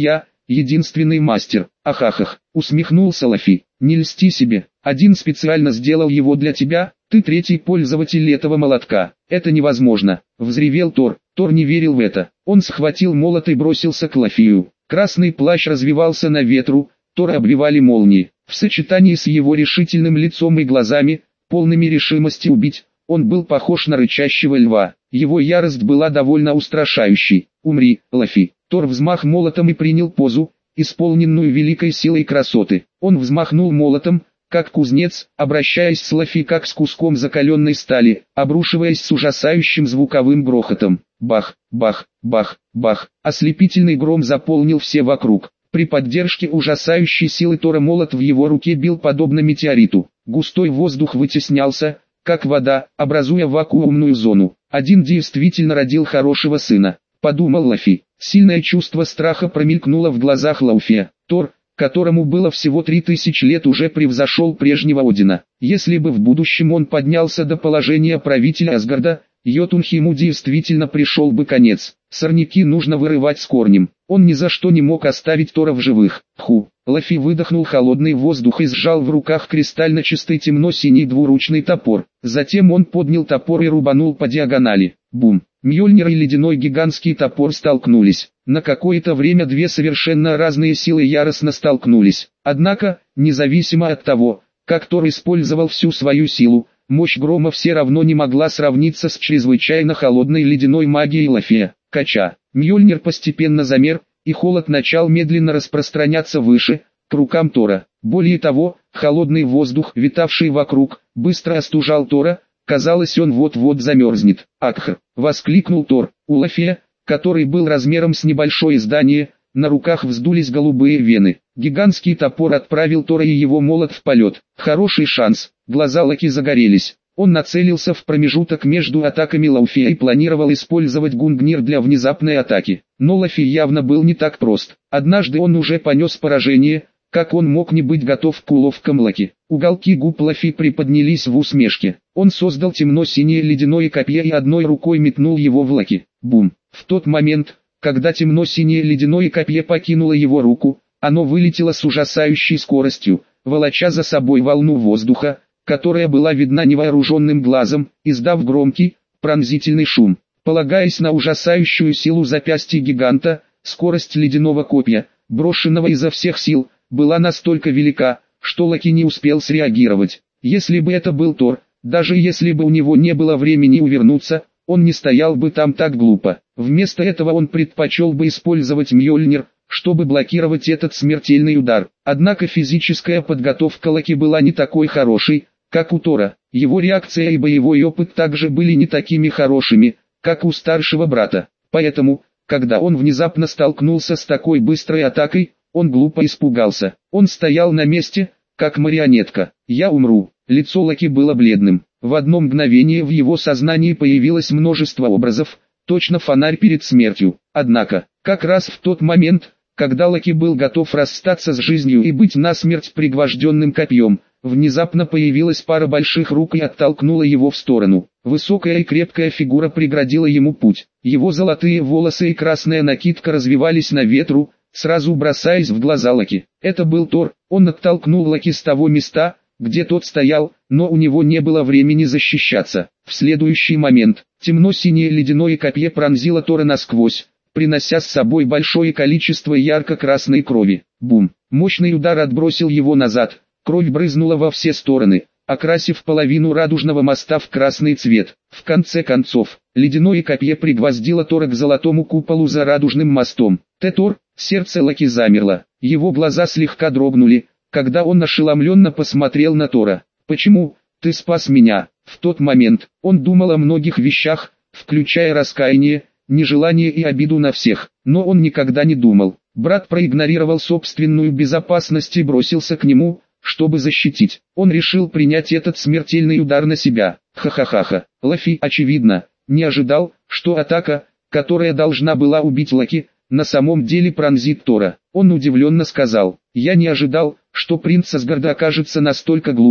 единственный мастер. Ахахах, усмехнулся Лафи. Не льсти себе, один специально сделал его для тебя, ты третий пользователь этого молотка. Это невозможно, взревел Тор. Тор не верил в это. Он схватил молот и бросился к Лафию. Красный плащ развивался на ветру, Тора обвивали молнии. В сочетании с его решительным лицом и глазами, полными решимости убить, он был похож на рычащего льва. Его ярость была довольно устрашающей. «Умри, Лафи!» Тор взмах молотом и принял позу, исполненную великой силой и красоты. Он взмахнул молотом, как кузнец, обращаясь с Лафи как с куском закаленной стали, обрушиваясь с ужасающим звуковым грохотом. Бах, бах, бах, бах. Ослепительный гром заполнил все вокруг. При поддержке ужасающей силы Тора молот в его руке бил подобно метеориту. Густой воздух вытеснялся, как вода, образуя вакуумную зону. Один действительно родил хорошего сына, подумал Лафи. Сильное чувство страха промелькнуло в глазах Лафия. Тор, которому было всего 3000 лет, уже превзошел прежнего Одина. Если бы в будущем он поднялся до положения правителя Асгарда, Йотунхейму действительно пришел бы конец. Сорняки нужно вырывать с корнем. Он ни за что не мог оставить Тора в живых. Ху! Лафи выдохнул холодный воздух и сжал в руках кристально чистый темно-синий двуручный топор. Затем он поднял топор и рубанул по диагонали. Бум! Мьёльнир и ледяной гигантский топор столкнулись. На какое-то время две совершенно разные силы яростно столкнулись. Однако, независимо от того, как Тор использовал всю свою силу, мощь грома все равно не могла сравниться с чрезвычайно холодной ледяной магией Лафия. Кача. Мьёльнир постепенно замер, и холод начал медленно распространяться выше, к рукам Тора. Более того, холодный воздух, витавший вокруг, быстро остужал Тора, казалось, он вот-вот замерзнет. «Акх!» — воскликнул Тор. У Лафия, который был размером с небольшое здание, на руках вздулись голубые вены. Гигантский топор отправил Тора и его молот в полет. Хороший шанс. Глаза Локи загорелись. Он нацелился в промежуток между атаками Лафия и планировал использовать Гунгнир для внезапной атаки. Но Лафи явно был не так прост. Однажды он уже понес поражение, как он мог не быть готов к уловкам Локи. Уголки губ Лафи приподнялись в усмешке. Он создал темно-синее ледяное копье и одной рукой метнул его в Локи. Бум! В тот момент, когда темно-синее ледяное копье покинуло его руку, оно вылетело с ужасающей скоростью, волоча за собой волну воздуха, которая была видна невооруженным глазом, издав громкий, пронзительный шум. Полагаясь на ужасающую силу запястья гиганта, скорость ледяного копья, брошенного изо всех сил, была настолько велика, что Локи не успел среагировать. Если бы это был Тор, даже если бы у него не было времени увернуться, он не стоял бы там так глупо. Вместо этого он предпочел бы использовать Мьёльнир, чтобы блокировать этот смертельный удар. Однако физическая подготовка Локи была не такой хорошей, как у Тора. Его реакция и боевой опыт также были не такими хорошими, как у старшего брата. Поэтому, когда он внезапно столкнулся с такой быстрой атакой, он глупо испугался. Он стоял на месте, как марионетка. «Я умру». Лицо Локи было бледным. В одно мгновение в его сознании появилось множество образов, точно фонарь перед смертью. Однако, как раз в тот момент, когда Локи был готов расстаться с жизнью и быть насмерть пригвожденным копьем, внезапно появилась пара больших рук и оттолкнула его в сторону. Высокая и крепкая фигура преградила ему путь. Его золотые волосы и красная накидка развивались на ветру, сразу бросаясь в глаза Локи. Это был Тор. Он оттолкнул Локи с того места, где тот стоял, но у него не было времени защищаться. В следующий момент, темно-синее ледяное копье пронзило Тора насквозь, принося с собой большое количество ярко-красной крови. Бум! Мощный удар отбросил его назад, кровь брызнула во все стороны, окрасив половину радужного моста в красный цвет. В конце концов, ледяное копье пригвоздило Тора к золотому куполу за радужным мостом. Тор, сердце Локи замерло, его глаза слегка дрогнули, когда он ошеломленно посмотрел на Тора. «Почему ты спас меня?» В тот момент, он думал о многих вещах, включая раскаяние, нежелание и обиду на всех, но он никогда не думал. Брат проигнорировал собственную безопасность и бросился к нему, чтобы защитить. Он решил принять этот смертельный удар на себя. Ха-ха-ха-ха. Лафи, очевидно, не ожидал, что атака, которая должна была убить Локи, на самом деле пронзит Тора. Он удивленно сказал: «Я не ожидал, что принц Асгарда окажется настолько глуп,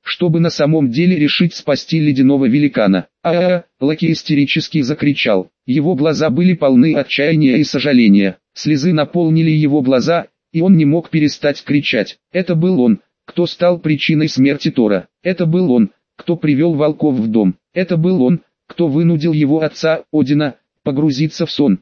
чтобы на самом деле решить спасти ледяного великана. Лаки истерически закричал. Его глаза были полны отчаяния и сожаления. Слезы наполнили его глаза, и он не мог перестать кричать. Это был он, кто стал причиной смерти Тора. Это был он, кто привел волков в дом. Это был он, кто вынудил его отца, Одина, погрузиться в сон.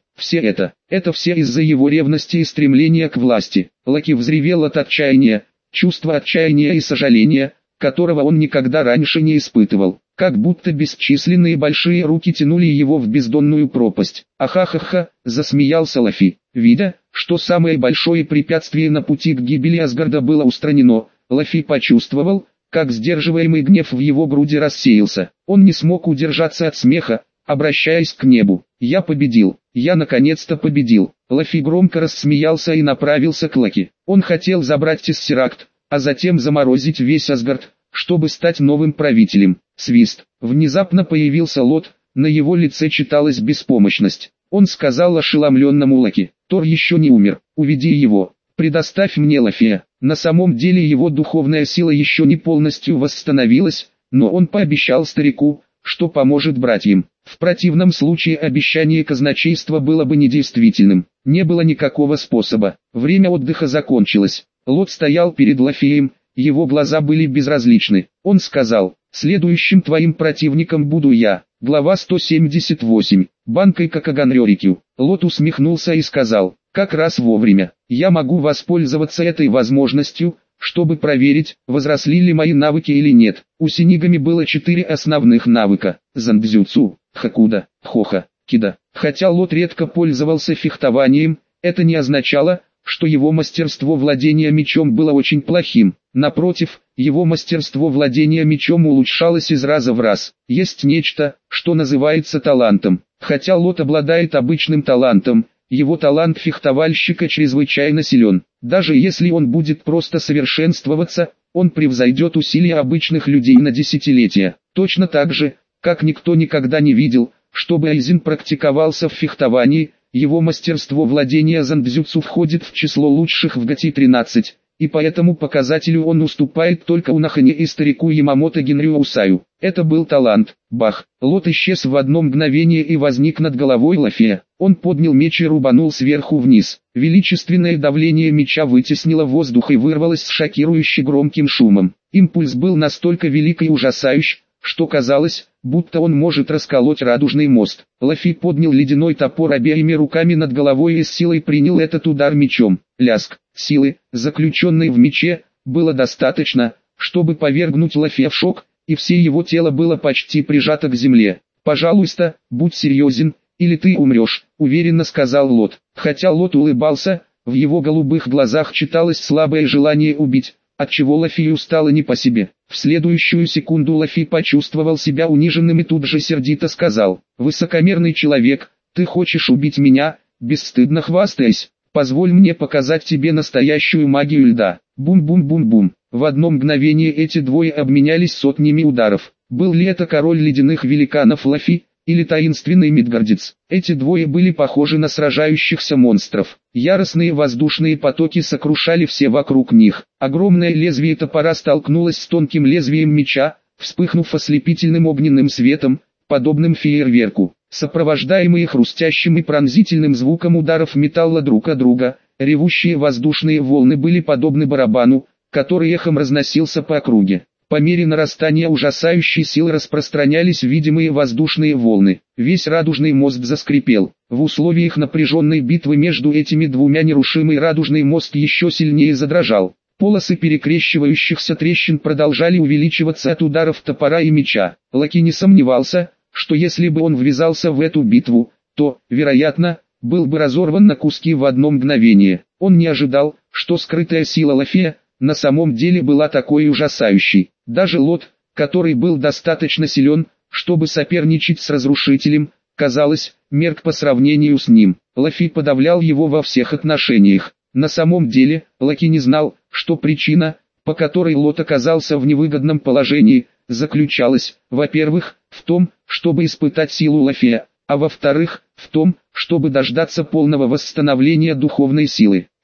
Это все из-за его ревности и стремления к власти. Лаки взревел от отчаяния, чувства отчаяния и сожаления, которого он никогда раньше не испытывал. Как будто бесчисленные большие руки тянули его в бездонную пропасть. Ахахаха, засмеялся Лафи. Видя, что самое большое препятствие на пути к гибели Асгарда было устранено, Лафи почувствовал, как сдерживаемый гнев в его груди рассеялся. Он не смог удержаться от смеха, обращаясь к небу. «Я победил! Я наконец-то победил!» Лафи громко рассмеялся и направился к Локи. Он хотел забрать Тессеракт, а затем заморозить весь Асгард, чтобы стать новым правителем. Свист. Внезапно появился Лот, на его лице читалась беспомощность. Он сказал ошеломленному Локи: «Тор еще не умер, уведи его, предоставь мне Лафия». На самом деле его духовная сила еще не полностью восстановилась, но он пообещал старику, что поможет братьям. В противном случае обещание казначейства было бы недействительным. Не было никакого способа. Время отдыха закончилось. Лот стоял перед Лафием, его глаза были безразличны. Он сказал: «Следующим твоим противником буду я». Глава 178. Банкой Какаганрёрикю. Лот усмехнулся и сказал: «Как раз вовремя. Я могу воспользоваться этой возможностью, чтобы проверить, возросли ли мои навыки или нет». У Синигами было 4 основных навыка: зандзюцу, хакуда, хоха, кида. Хотя Лот редко пользовался фехтованием, это не означало, что его мастерство владения мечом было очень плохим. Напротив, его мастерство владения мечом улучшалось из раза в раз. Есть нечто, что называется талантом. Хотя Лот обладает обычным талантом, его талант фехтовальщика чрезвычайно силен. Даже если он будет просто совершенствоваться, он превзойдет усилия обычных людей на десятилетия. Точно так же, как никто никогда не видел, чтобы Айзен практиковался в фехтовании, его мастерство владения зандзюцу входит в число лучших в ГТ-13, и по этому показателю он уступает только Унахане и старику Ямамото Генрю Усаю. Это был талант. Бах! Лот исчез в одно мгновение и возник над головой Лафия. Он поднял меч и рубанул сверху вниз. Величественное давление меча вытеснило воздух и вырвалось с шокирующе громким шумом. Импульс был настолько велик и ужасающий, что казалось, будто он может расколоть радужный мост. Лафи поднял ледяной топор обеими руками над головой и с силой принял этот удар мечом. Лязг. Силы, заключенной в мече, было достаточно, чтобы повергнуть Лафи в шок, и все его тело было почти прижато к земле. «Пожалуйста, будь серьезен, или ты умрешь», — уверенно сказал Лот. Хотя Лот улыбался, в его голубых глазах читалось слабое желание убить, отчего Лафию стало не по себе. В следующую секунду Лафи почувствовал себя униженным и тут же сердито сказал: «Высокомерный человек, ты хочешь убить меня, бесстыдно хвастаясь? Позволь мне показать тебе настоящую магию льда». Бум-бум-бум-бум. В одно мгновение эти двое обменялись сотнями ударов. Был ли это король ледяных великанов Лафи, или таинственный мидгардец? Эти двое были похожи на сражающихся монстров. Яростные воздушные потоки сокрушали все вокруг них. Огромное лезвие топора столкнулось с тонким лезвием меча, вспыхнув ослепительным огненным светом, подобным фейерверку. Сопровождаемые хрустящим и пронзительным звуком ударов металла друг от друга, ревущие воздушные волны были подобны барабану, который эхом разносился по округе. По мере нарастания ужасающей силы распространялись видимые воздушные волны. Весь радужный мост заскрипел. В условиях напряженной битвы между этими двумя нерушимый радужный мост еще сильнее задрожал. Полосы перекрещивающихся трещин продолжали увеличиваться от ударов топора и меча. Лаки не сомневался, что если бы он ввязался в эту битву, то, вероятно, был бы разорван на куски в одно мгновение. Он не ожидал, что скрытая сила Лафия на самом деле была такой ужасающей. Даже Лот, который был достаточно силен, чтобы соперничать с разрушителем, казалось, мерк по сравнению с ним. Лафи подавлял его во всех отношениях. На самом деле, Лаки не знал, что причина, по которой Лот оказался в невыгодном положении, заключалась, во-первых, в том, чтобы испытать силу Лафия, а во-вторых, в том, чтобы дождаться полного восстановления духовной силы.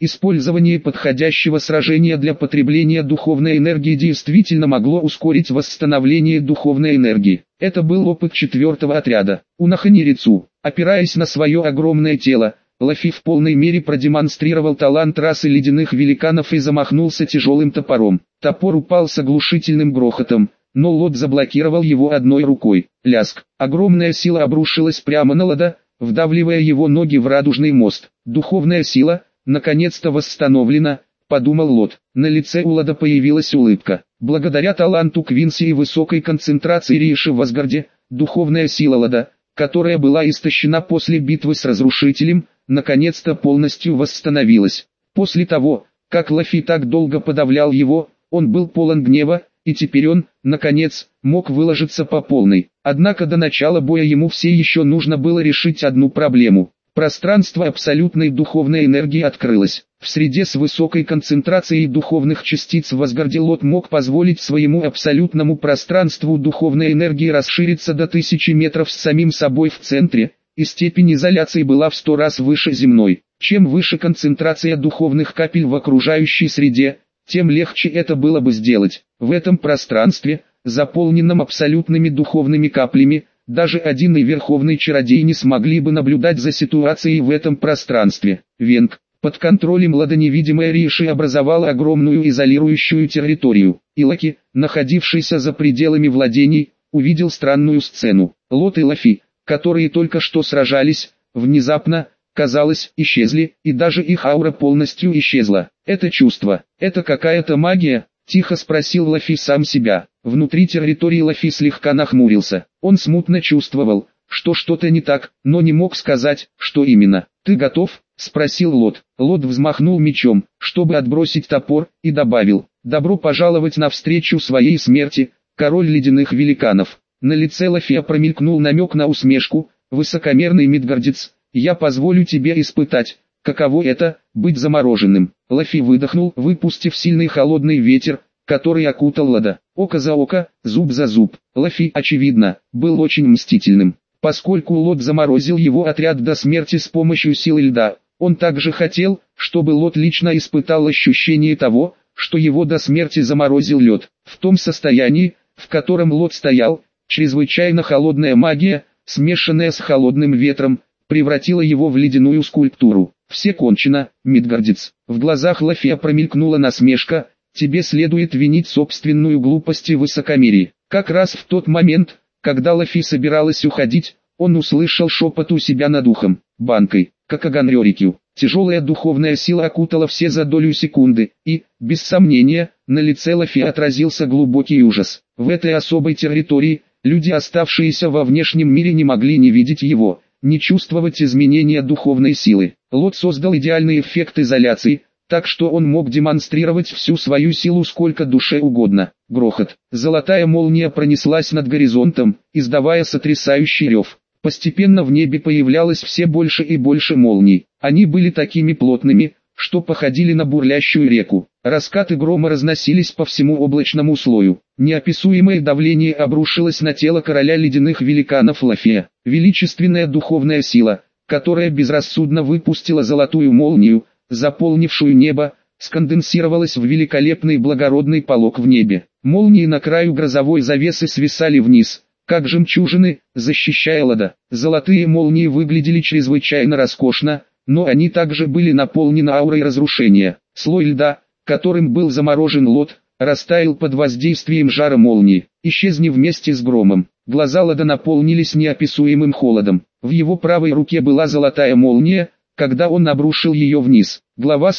Использование подходящего сражения для потребления духовной энергии действительно могло ускорить восстановление духовной энергии. Это был опыт 4-го отряда. Унаханирицу, опираясь на свое огромное тело, Лафи в полной мере продемонстрировал талант расы ледяных великанов и замахнулся тяжелым топором. Топор упал с оглушительным грохотом, но Лот заблокировал его одной рукой. Ляск. Огромная сила обрушилась прямо на Лода, вдавливая его ноги в радужный мост. Духовная сила, наконец-то восстановлена, подумал Лот. На лице у Лода появилась улыбка. Благодаря таланту Квинси и высокой концентрации Риши в Асгарде, духовная сила Лода, которая была истощена после битвы с Разрушителем, наконец-то полностью восстановилась. После того, как Лафи так долго подавлял его, он был полон гнева, и теперь он, наконец, мог выложиться по полной. Однако до начала боя ему все еще нужно было решить одну проблему. Пространство абсолютной духовной энергии открылось. В среде с высокой концентрацией духовных частиц в Асгарде Лот мог позволить своему абсолютному пространству духовной энергии расшириться до 1000 метров с самим собой в центре, и степень изоляции была в 100 раз выше земной. Чем выше концентрация духовных капель в окружающей среде, тем легче это было бы сделать. В этом пространстве, заполненном абсолютными духовными каплями, даже один и верховный чародей не смогли бы наблюдать за ситуацией в этом пространстве. Венг. Под контролем Лода невидимая Риши образовала огромную изолирующую территорию. Илаки, находившийся за пределами владений, увидел странную сцену. Лот и Лафи, которые только что сражались, внезапно, казалось, исчезли, и даже их аура полностью исчезла. Это чувство, это какая-то магия? Тихо спросил Лафи сам себя. Внутри территории Лафи слегка нахмурился. Он смутно чувствовал, что что-то не так, но не мог сказать, что именно. «Ты готов?» — спросил Лот. Лот взмахнул мечом, чтобы отбросить топор, и добавил: «Добро пожаловать на встречу своей смерти, король ледяных великанов». На лице Лафи промелькнул намек на усмешку. «Высокомерный мидгардец, я позволю тебе испытать, каково это — быть замороженным». Лафи выдохнул, выпустив сильный холодный ветер, который окутал Лода. Око за око, зуб за зуб. Лафи, очевидно, был очень мстительным. Поскольку Лот заморозил его отряд до смерти с помощью силы льда, он также хотел, чтобы Лот лично испытал ощущение того, что его до смерти заморозил лед. В том состоянии, в котором Лот стоял, чрезвычайно холодная магия, смешанная с холодным ветром, превратила его в ледяную скульптуру. «Все кончено, мидгардец». В глазах Лафи промелькнула насмешка. «Тебе следует винить собственную глупость и высокомерие». Как раз в тот момент, когда Лафи собиралась уходить, он услышал шепот у себя над ухом. «Банкой, Какаган Рёрикю». Тяжелая духовная сила окутала все за долю секунды, и, без сомнения, на лице Лафи отразился глубокий ужас. В этой особой территории, люди, оставшиеся во внешнем мире, не могли не видеть его, не чувствовать изменения духовной силы. Лот создал идеальный эффект изоляции, так что он мог демонстрировать всю свою силу сколько душе угодно. Грохот. Золотая молния пронеслась над горизонтом, издавая сотрясающий рев. Постепенно в небе появлялось все больше и больше молний. Они были такими плотными, что походили на бурлящую реку. Раскаты грома разносились по всему облачному слою. Неописуемое давление обрушилось на тело короля ледяных великанов Лафия. Величественная духовная сила, которая безрассудно выпустила золотую молнию, заполнившую небо, сконденсировалась в великолепный благородный полог в небе. Молнии на краю грозовой завесы свисали вниз, как жемчужины, защищая Лода. Золотые молнии выглядели чрезвычайно роскошно, но они также были наполнены аурой разрушения. Слой льда, которым был заморожен Лот, растаял под воздействием жара молнии. «Исчезни вместе с громом». Глаза Лода наполнились неописуемым холодом. В его правой руке была золотая молния, когда он обрушил ее вниз. Глава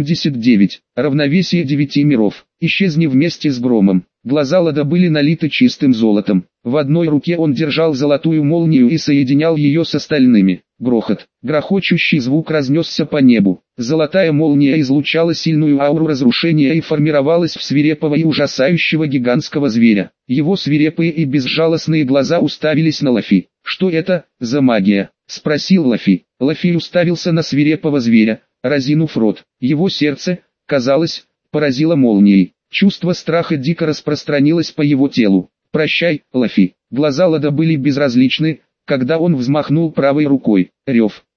179. Равновесие 9 миров. «Исчезни вместе с громом». Глаза Лода были налиты чистым золотом. В одной руке он держал золотую молнию и соединял ее с остальными. Грохот. Грохочущий звук разнесся по небу. Золотая молния излучала сильную ауру разрушения и формировалась в свирепого и ужасающего гигантского зверя. Его свирепые и безжалостные глаза уставились на Лафи. «Что это за магия?» — спросил Лафи. Лафи уставился на свирепого зверя, разинув рот. Его сердце, казалось, поразило молнией. Чувство страха дико распространилось по его телу. «Прощай, Лафи». Глаза Лода были безразличны, когда он взмахнул правой рукой. Рев.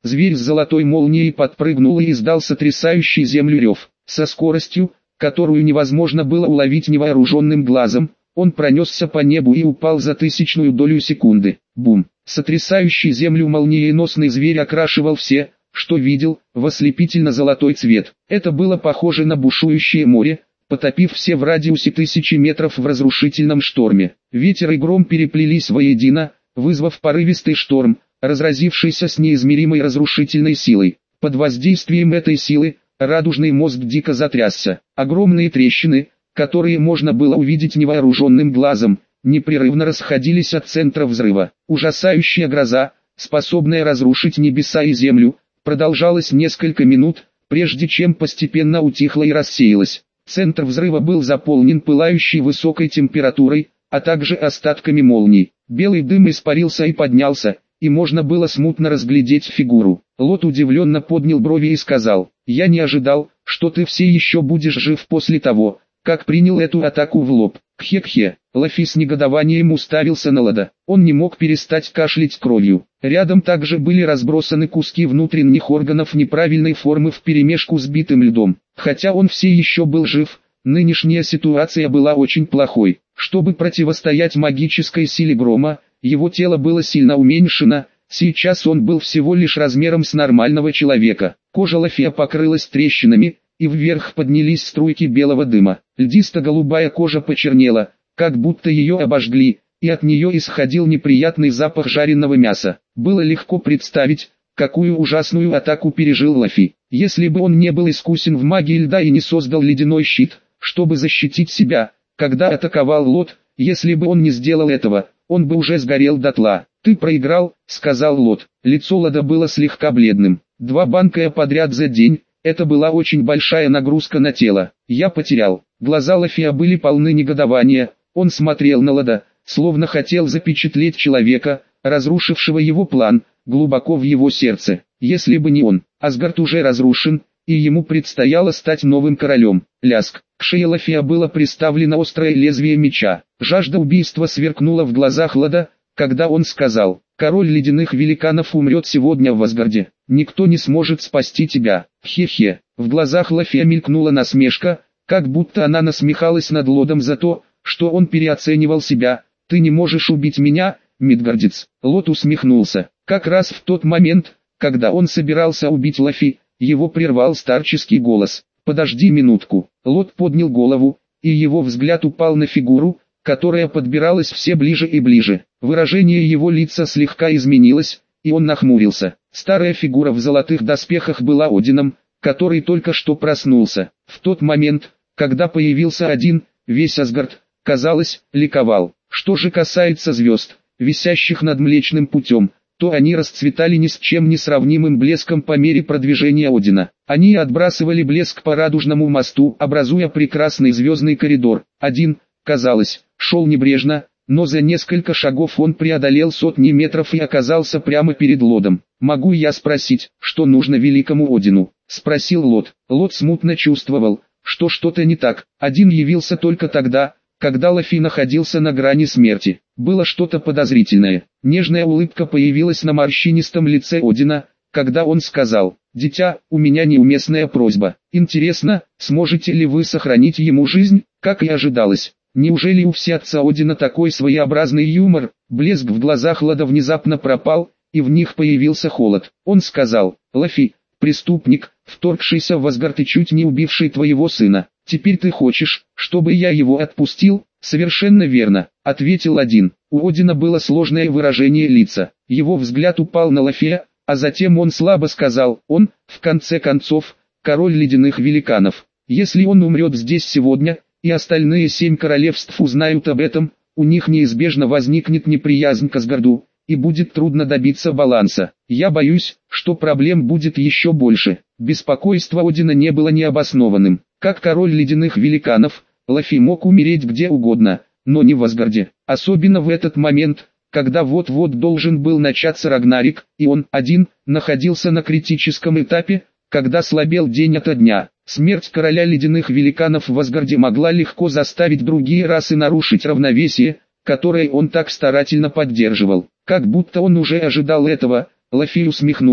Зверь с золотой молнией подпрыгнул и издал сотрясающий землю рев. Со скоростью, которую невозможно было уловить невооруженным глазом, он пронесся по небу и упал за тысячную долю секунды. Бум! Сотрясающий землю молниеносный зверь окрашивал все, что видел, в ослепительно-золотой цвет. Это было похоже на бушующее море, потопив все в радиусе 1000 метров в разрушительном шторме. Ветер и гром переплелись воедино, вызвав порывистый шторм, разразившийся с неизмеримой разрушительной силой. Под воздействием этой силы, радужный мозг дико затрясся. Огромные трещины, которые можно было увидеть невооруженным глазом, непрерывно расходились от центра взрыва. Ужасающая гроза, способная разрушить небеса и землю, продолжалась несколько минут, прежде чем постепенно утихла и рассеялась. Центр взрыва был заполнен пылающей высокой температурой, а также остатками молний. Белый дым испарился и поднялся, и можно было смутно разглядеть фигуру. Лот удивленно поднял брови и сказал: «Я не ожидал, что ты все еще будешь жив после того, как принял эту атаку в лоб». Кхе-кхе. Лафи с негодованием уставился на Лода. Он не мог перестать кашлять кровью. Рядом также были разбросаны куски внутренних органов неправильной формы вперемешку с битым льдом. Хотя он все еще был жив, нынешняя ситуация была очень плохой. Чтобы противостоять магической силе грома, его тело было сильно уменьшено, сейчас он был всего лишь размером с нормального человека. Кожа Лафия покрылась трещинами, и вверх поднялись струйки белого дыма. Льдисто-голубая кожа почернела, как будто ее обожгли, и от нее исходил неприятный запах жареного мяса. Было легко представить, какую ужасную атаку пережил Лафи. Если бы он не был искусен в магии льда и не создал ледяной щит, чтобы защитить себя, когда атаковал Лот, если бы он не сделал этого, он бы уже сгорел дотла. «Ты проиграл», — сказал Лот. Лицо Лода было слегка бледным. 2 банкая подряд за день. Это была очень большая нагрузка на тело. Я потерял. Глаза Лафия были полны негодования. Он смотрел на Лода, словно хотел запечатлеть человека, разрушившего его план, глубоко в его сердце. Если бы не он, Асгард уже разрушен, и ему предстояло стать новым королем. Ляск. К шее Лафия было приставлено острое лезвие меча. Жажда убийства сверкнула в глазах Лода, когда он сказал: «Король ледяных великанов умрет сегодня в Асгарде. Никто не сможет спасти тебя». Хе-хе. В глазах Лафия мелькнула насмешка, как будто она насмехалась над Лодом за то, что он переоценивал себя. «Ты не можешь убить меня, Мидгардец». Лот усмехнулся. Как раз в тот момент, когда он собирался убить Лафи, его прервал старческий голос. «Подожди минутку». Лот поднял голову, и его взгляд упал на фигуру, которая подбиралась все ближе и ближе. Выражение его лица слегка изменилось, и он нахмурился. Старая фигура в золотых доспехах была Одином, который только что проснулся. В тот момент, когда появился один, весь Асгард, казалось, ликовал. Что же касается звезд, висящих над Млечным путем, то они расцветали ни с чем не сравнимым блеском по мере продвижения Одина. Они отбрасывали блеск по радужному мосту, образуя прекрасный звездный коридор. Один, казалось, шел небрежно, но за несколько шагов он преодолел сотни метров и оказался прямо перед Лодом. «Могу я спросить, что нужно великому Одину?» — спросил Лот. Лот смутно чувствовал, что что-то не так. Один явился только тогда, когда Лафи находился на грани смерти. Было что-то подозрительное. Нежная улыбка появилась на морщинистом лице Одина, когда он сказал: «Дитя, у меня неуместная просьба. Интересно, сможете ли вы сохранить ему жизнь, как и ожидалось?» Неужели у всеотца Одина такой своеобразный юмор? Блеск в глазах Лода внезапно пропал, и в них появился холод. Он сказал: «Лафи, преступник, вторгшийся в Асгард и чуть не убивший твоего сына. Теперь ты хочешь, чтобы я его отпустил?» «Совершенно верно», — ответил один. У Одина было сложное выражение лица. Его взгляд упал на Лафия, а затем он слабо сказал: «Он, в конце концов, король ледяных великанов. Если он умрет здесь сегодня, и остальные 7 королевств узнают об этом, у них неизбежно возникнет неприязнь к Асгарду, и будет трудно добиться баланса. Я боюсь, что проблем будет еще больше». Беспокойство Одина не было необоснованным. Как король ледяных великанов, Лафи мог умереть где угодно, но не в Асгарде. Особенно в этот момент, когда вот-вот должен был начаться Рагнарик, и он один находился на критическом этапе, когда слабел день ото дня. Смерть короля ледяных великанов в Асгарде могла легко заставить другие расы нарушить равновесие, которое он так старательно поддерживал. Как будто он уже ожидал этого, Лафи усмехнулся.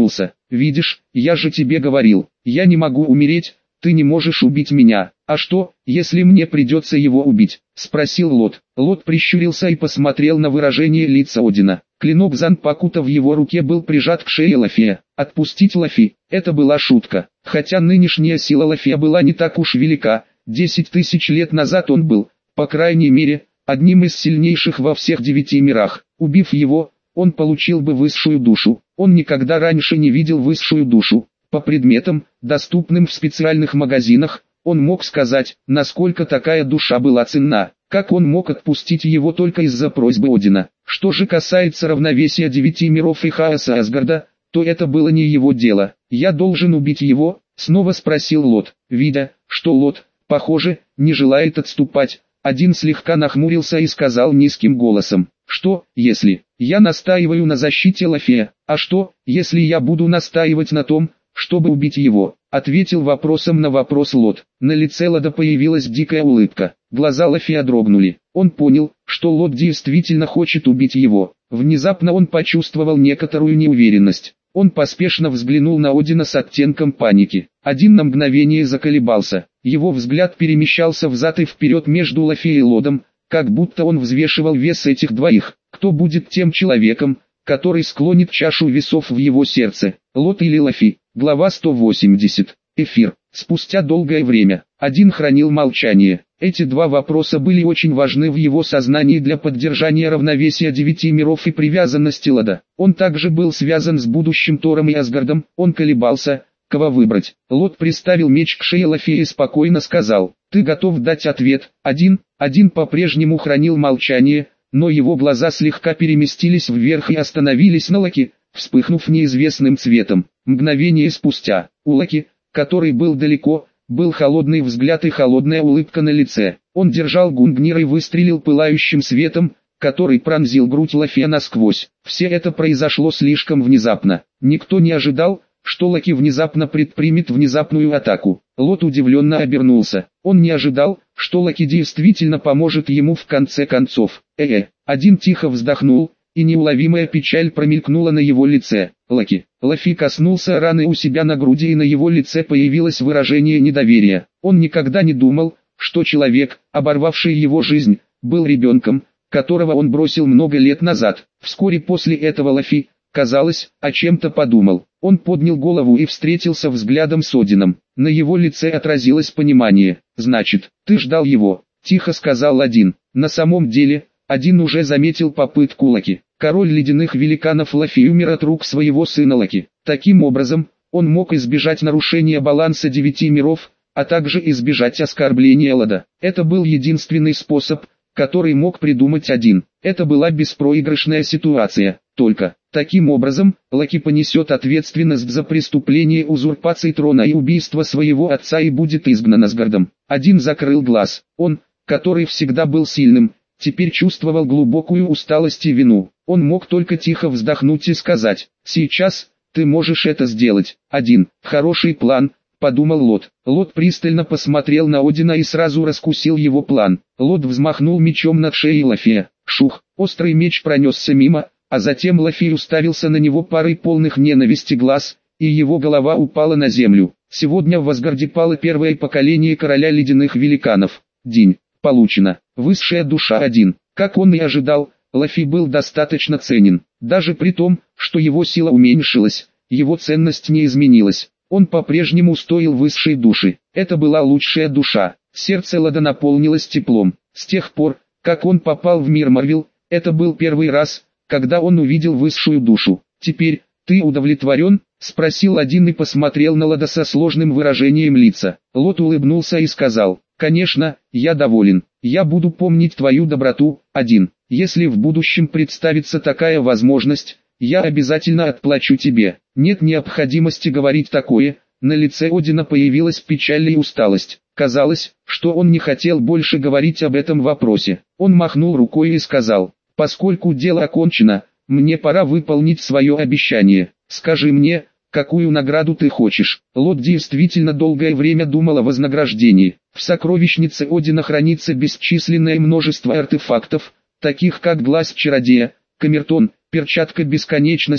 видишь, я же тебе говорил, я не могу умереть, ты не можешь убить меня. А что, если мне придется его убить? Спросил Лот. Лот прищурился и посмотрел на выражение лица Одина. Клинок Занпакута в его руке был прижат к шее Лафея. Отпустить Лафи, это была шутка. Хотя нынешняя сила Лафея была не так уж велика, 10 тысяч лет назад он был, по крайней мере, одним из сильнейших во всех 9 мирах. Убив его, он получил бы высшую душу. Он никогда раньше не видел высшую душу. По предметам, доступным в специальных магазинах, он мог сказать, насколько такая душа была ценна. Как он мог отпустить его только из-за просьбы Одина? Что же касается равновесия 9 миров и хаоса Асгарда, то это было не его дело. «Я должен убить его?» — снова спросил Лот. Видя, что Лот, похоже, не желает отступать, Один слегка нахмурился и сказал низким голосом: «Что, если я настаиваю на защите Лафея, а что, если я буду настаивать на том, чтобы убить его?» Ответил вопросом на вопрос Лот. На лице Лода появилась дикая улыбка. Глаза Лафея дрогнули. Он понял, что Лот действительно хочет убить его. Внезапно он почувствовал некоторую неуверенность. Он поспешно взглянул на Одина с оттенком паники. Один на мгновение заколебался. Его взгляд перемещался взад и вперед между Лафеем и Лодом, как будто он взвешивал вес этих двоих. Кто будет тем человеком, который склонит чашу весов в его сердце, Лот или Лафи? Глава 180. Эфир. Спустя долгое время, Один хранил молчание. Эти два вопроса были очень важны в его сознании для поддержания равновесия 9 миров и привязанности Лода. Он также был связан с будущим Тором и Асгардом. Он колебался, кого выбрать. Лот приставил меч к шее Лафея и спокойно сказал: «Ты готов дать ответ?» Один по-прежнему хранил молчание, но его глаза слегка переместились вверх и остановились на Локи, вспыхнув неизвестным цветом. Мгновение спустя, у Локи, который был далеко, был холодный взгляд и холодная улыбка на лице. Он держал Гунгнир и выстрелил пылающим светом, который пронзил грудь Лафея насквозь. Все это произошло слишком внезапно. Никто не ожидал, что Локи внезапно предпримет внезапную атаку. Лот удивленно обернулся. Он не ожидал, что Локи действительно поможет ему в конце концов. Один тихо вздохнул, и неуловимая печаль промелькнула на его лице. Лафи коснулся раны у себя на груди, и на его лице появилось выражение недоверия. Он никогда не думал, что человек, оборвавший его жизнь, был ребенком, которого он бросил много лет назад. Вскоре после этого Лафи, казалось, о чем-то подумал. Он поднял голову и встретился взглядом с Одином. На его лице отразилось понимание. «Значит, ты ждал его», — тихо сказал Один. На самом деле, Один уже заметил попытку Локи. Король ледяных великанов Лафи умер от рук своего сына Локи. Таким образом, он мог избежать нарушения баланса 9 миров, а также избежать оскорбления Лода. Это был единственный способ, который мог придумать Один. Это была беспроигрышная ситуация. Только таким образом Локи понесет ответственность за преступление узурпации трона и убийство своего отца и будет изгнан Асгардом. Один закрыл глаз. Он, который всегда был сильным, теперь чувствовал глубокую усталость и вину. Он мог только тихо вздохнуть и сказать: «Сейчас, ты можешь это сделать». Один. Хороший план, подумал Лот. Лот пристально посмотрел на Одина и сразу раскусил его план. Лот взмахнул мечом над шеей Лафея. Шух, острый меч пронесся мимо, а затем Лафей уставился на него парой полных ненависти глаз, и его голова упала на землю. Сегодня в Асгарде пало первое поколение короля ледяных великанов. День. Получено. Высшая душа Один. Как он и ожидал, Лафи был достаточно ценен. Даже при том, что его сила уменьшилась, его ценность не изменилась. Он по-прежнему стоил высшей души. Это была лучшая душа. Сердце Лода наполнилось теплом. С тех пор, как он попал в мир Марвел, это был первый раз, когда он увидел высшую душу. «Теперь, ты удовлетворен?» — спросил Один и посмотрел на Лода со сложным выражением лица. Лот улыбнулся и сказал: «Конечно, я доволен. Я буду помнить твою доброту, Один. Если в будущем представится такая возможность, я обязательно отплачу тебе». Нет необходимости говорить такое. На лице Одина появилась печаль и усталость. Казалось, что он не хотел больше говорить об этом вопросе. Он махнул рукой и сказал: «Поскольку дело окончено, мне пора выполнить свое обещание. Скажи мне, какую награду ты хочешь?» Лот действительно долгое время думал о вознаграждении. В сокровищнице Одина хранится бесчисленное множество артефактов, таких как глаз чародея, камертон, перчатка бесконечности,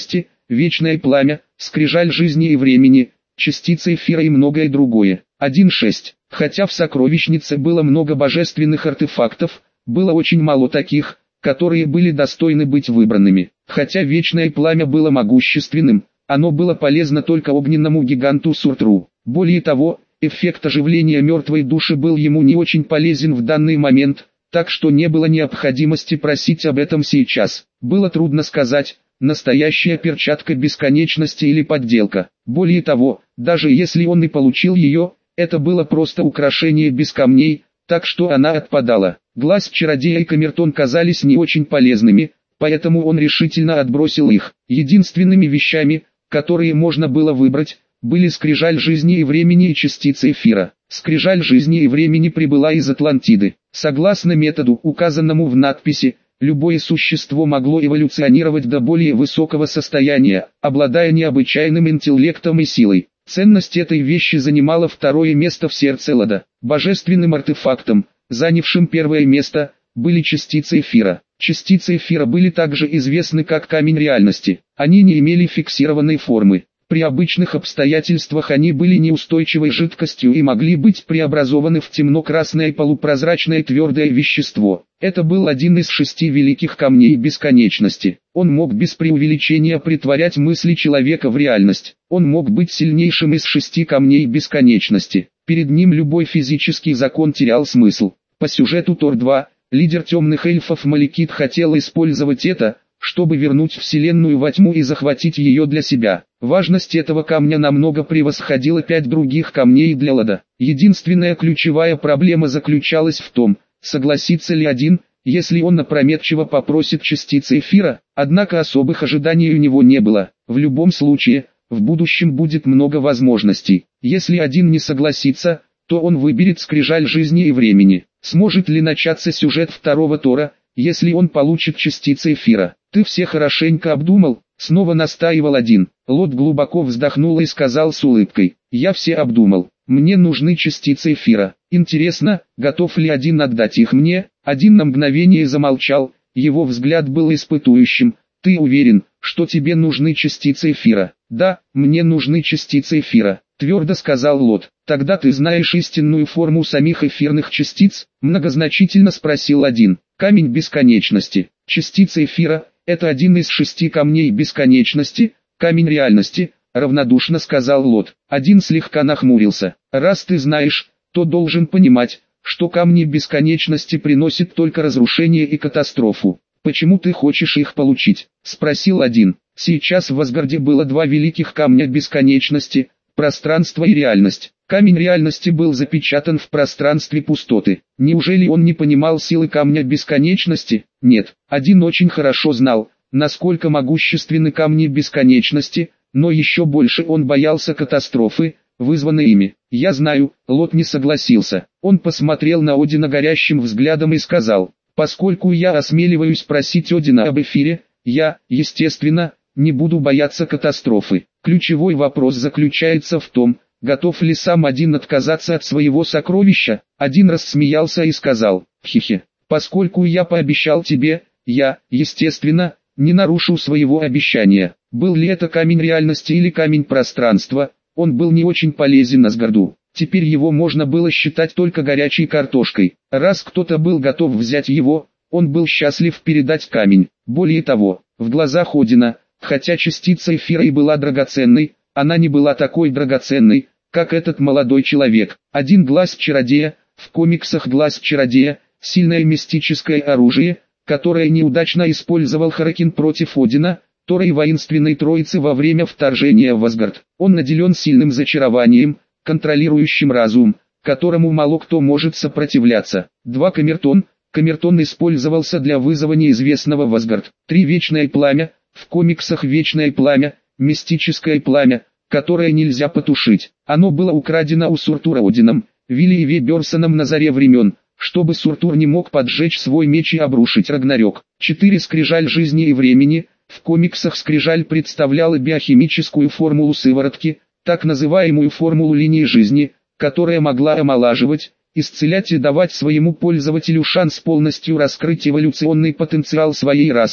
вечное пламя, скрижаль жизни и времени, частица эфира и многое другое. 1.6. Хотя в сокровищнице было много божественных артефактов, было очень мало таких, которые были достойны быть выбранными. Хотя вечное пламя было могущественным, оно было полезно только огненному гиганту Суртру. Более того, эффект оживления мертвой души был ему не очень полезен в данный момент, так что не было необходимости просить об этом сейчас. Было трудно сказать, настоящая перчатка бесконечности или подделка. Более того, даже если он и получил ее, это было просто украшение без камней, так что она отпадала. Глаз чародея и камертон казались не очень полезными, поэтому он решительно отбросил их. Единственными вещами, которые можно было выбрать, были скрижаль жизни и времени и частица эфира. Скрижаль жизни и времени прибыла из Атлантиды. Согласно методу, указанному в надписи, любое существо могло эволюционировать до более высокого состояния, обладая необычайным интеллектом и силой. Ценность этой вещи занимала второе место в сердце Лода. Божественным артефактом, занявшим первое место, были частицы эфира. Частицы эфира были также известны как камень реальности. Они не имели фиксированной формы. При обычных обстоятельствах они были неустойчивой жидкостью и могли быть преобразованы в темно-красное полупрозрачное твердое вещество. Это был один из 6 великих камней бесконечности. Он мог без преувеличения претворять мысли человека в реальность. Он мог быть сильнейшим из 6 камней бесконечности. Перед ним любой физический закон терял смысл. По сюжету Тор 2, лидер темных эльфов Малekith хотел использовать это, чтобы вернуть Вселенную во тьму и захватить ее для себя. Важность этого камня намного превосходила 5 других камней для Лода. Единственная ключевая проблема заключалась в том, согласится ли один, если он опрометчиво попросит частицы эфира, однако особых ожиданий у него не было. В любом случае, в будущем будет много возможностей. Если один не согласится, то он выберет скрижаль жизни и времени. Сможет ли начаться сюжет второго Тора, если он получит частицы эфира? «Ты все хорошенько обдумал?» — снова настаивал один. Лот глубоко вздохнул и сказал с улыбкой: «Я все обдумал. Мне нужны частицы эфира. Интересно, готов ли один отдать их мне?» Один на мгновение замолчал, его взгляд был испытующим. «Ты уверен, что тебе нужны частицы эфира?» «Да, мне нужны частицы эфира», — твердо сказал Лот. «Тогда ты знаешь истинную форму самих эфирных частиц?» — многозначительно спросил один. «Камень бесконечности. Частица эфира — это один из 6 камней бесконечности, камень реальности», — равнодушно сказал Лот. Один слегка нахмурился. «Раз ты знаешь, то должен понимать, что камни бесконечности приносят только разрушение и катастрофу. Почему ты хочешь их получить?» — спросил один. Сейчас в Асгарде было 2 великих камня бесконечности — пространство и реальность. Камень реальности был запечатан в пространстве пустоты. Неужели он не понимал силы камня бесконечности? Нет. Один очень хорошо знал, насколько могущественны камни бесконечности, но еще больше он боялся катастрофы, вызванной ими. «Я знаю», — Лот не согласился. Он посмотрел на Одина горящим взглядом и сказал: «Поскольку я осмеливаюсь просить Одина об эфире, я, естественно, не буду бояться катастрофы. Ключевой вопрос заключается в том, готов ли сам один отказаться от своего сокровища?» Один рассмеялся и сказал: «Хе-хе, поскольку я пообещал тебе, я, естественно, не нарушу своего обещания». Был ли это камень реальности или камень пространства, он был не очень полезен Асгарду. Теперь его можно было считать только горячей картошкой. Раз кто-то был готов взять его, он был счастлив передать камень. Более того, в глазах Одина, хотя частица эфира и была драгоценной, она не была такой драгоценной, как этот молодой человек. Один глаз чародея, в комиксах глаз чародея, сильное мистическое оружие, которое неудачно использовал Харакин против Одина, Тора и воинственной троицы во время вторжения в Асгард. Он наделен сильным зачарованием, контролирующим разум, которому мало кто может сопротивляться. 2 камертон. Камертон использовался для вызова неизвестного в Асгард. 3 вечное пламя. В комиксах вечное пламя, мистическое пламя, которое нельзя потушить. Оно было украдено у Суртура Одином, Вилли и Веберсоном на заре времен, чтобы Суртур не мог поджечь свой меч и обрушить Рагнарёк. 4 скрижаль жизни и времени. В комиксах скрижаль представляла биохимическую формулу сыворотки, так называемую формулу линии жизни, которая могла омолаживать, исцелять и давать своему пользователю шанс полностью раскрыть эволюционный потенциал своей расы.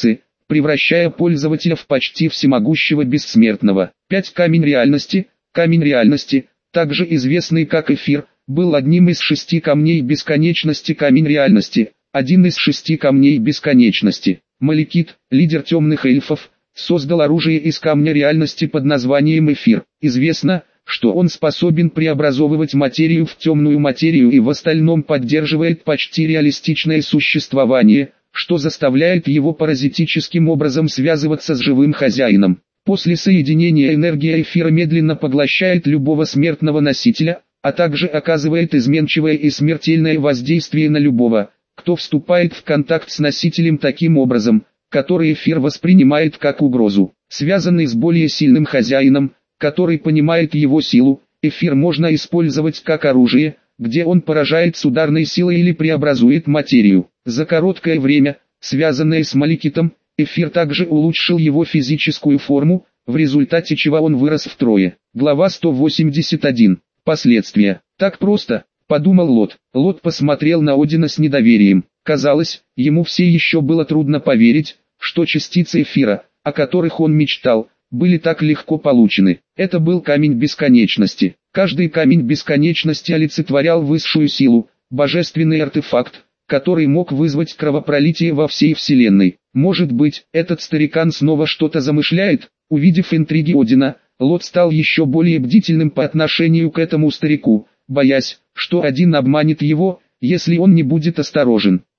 превращая пользователя в почти всемогущего бессмертного. 5. Камень реальности. Камень реальности, также известный как эфир, был одним из 6 камней бесконечности. Камень реальности, один из 6 камней бесконечности. Малекит, лидер темных эльфов, создал оружие из камня реальности под названием эфир. Известно, что он способен преобразовывать материю в темную материю и в остальном поддерживает почти реалистичное существование, что заставляет его паразитическим образом связываться с живым хозяином. После соединения энергия эфира медленно поглощает любого смертного носителя, а также оказывает изменчивое и смертельное воздействие на любого, кто вступает в контакт с носителем таким образом, который эфир воспринимает как угрозу. Связанный с более сильным хозяином, который понимает его силу, эфир можно использовать как оружие, где он поражает с ударной силой или преобразует материю. За короткое время, связанное с Малекитом, эфир также улучшил его физическую форму, в результате чего он вырос втрое. Глава 181. Последствия. Так просто, подумал Лот. Лот посмотрел на Одина с недоверием. Казалось, ему все еще было трудно поверить, что частицы эфира, о которых он мечтал, были так легко получены. Это был камень бесконечности. Каждый камень бесконечности олицетворял высшую силу, божественный артефакт, который мог вызвать кровопролитие во всей вселенной. Может быть, этот старикан снова что-то замышляет? Увидев интриги Одина, Лот стал еще более бдительным по отношению к этому старику, боясь, что Один обманет его, если он не будет осторожен.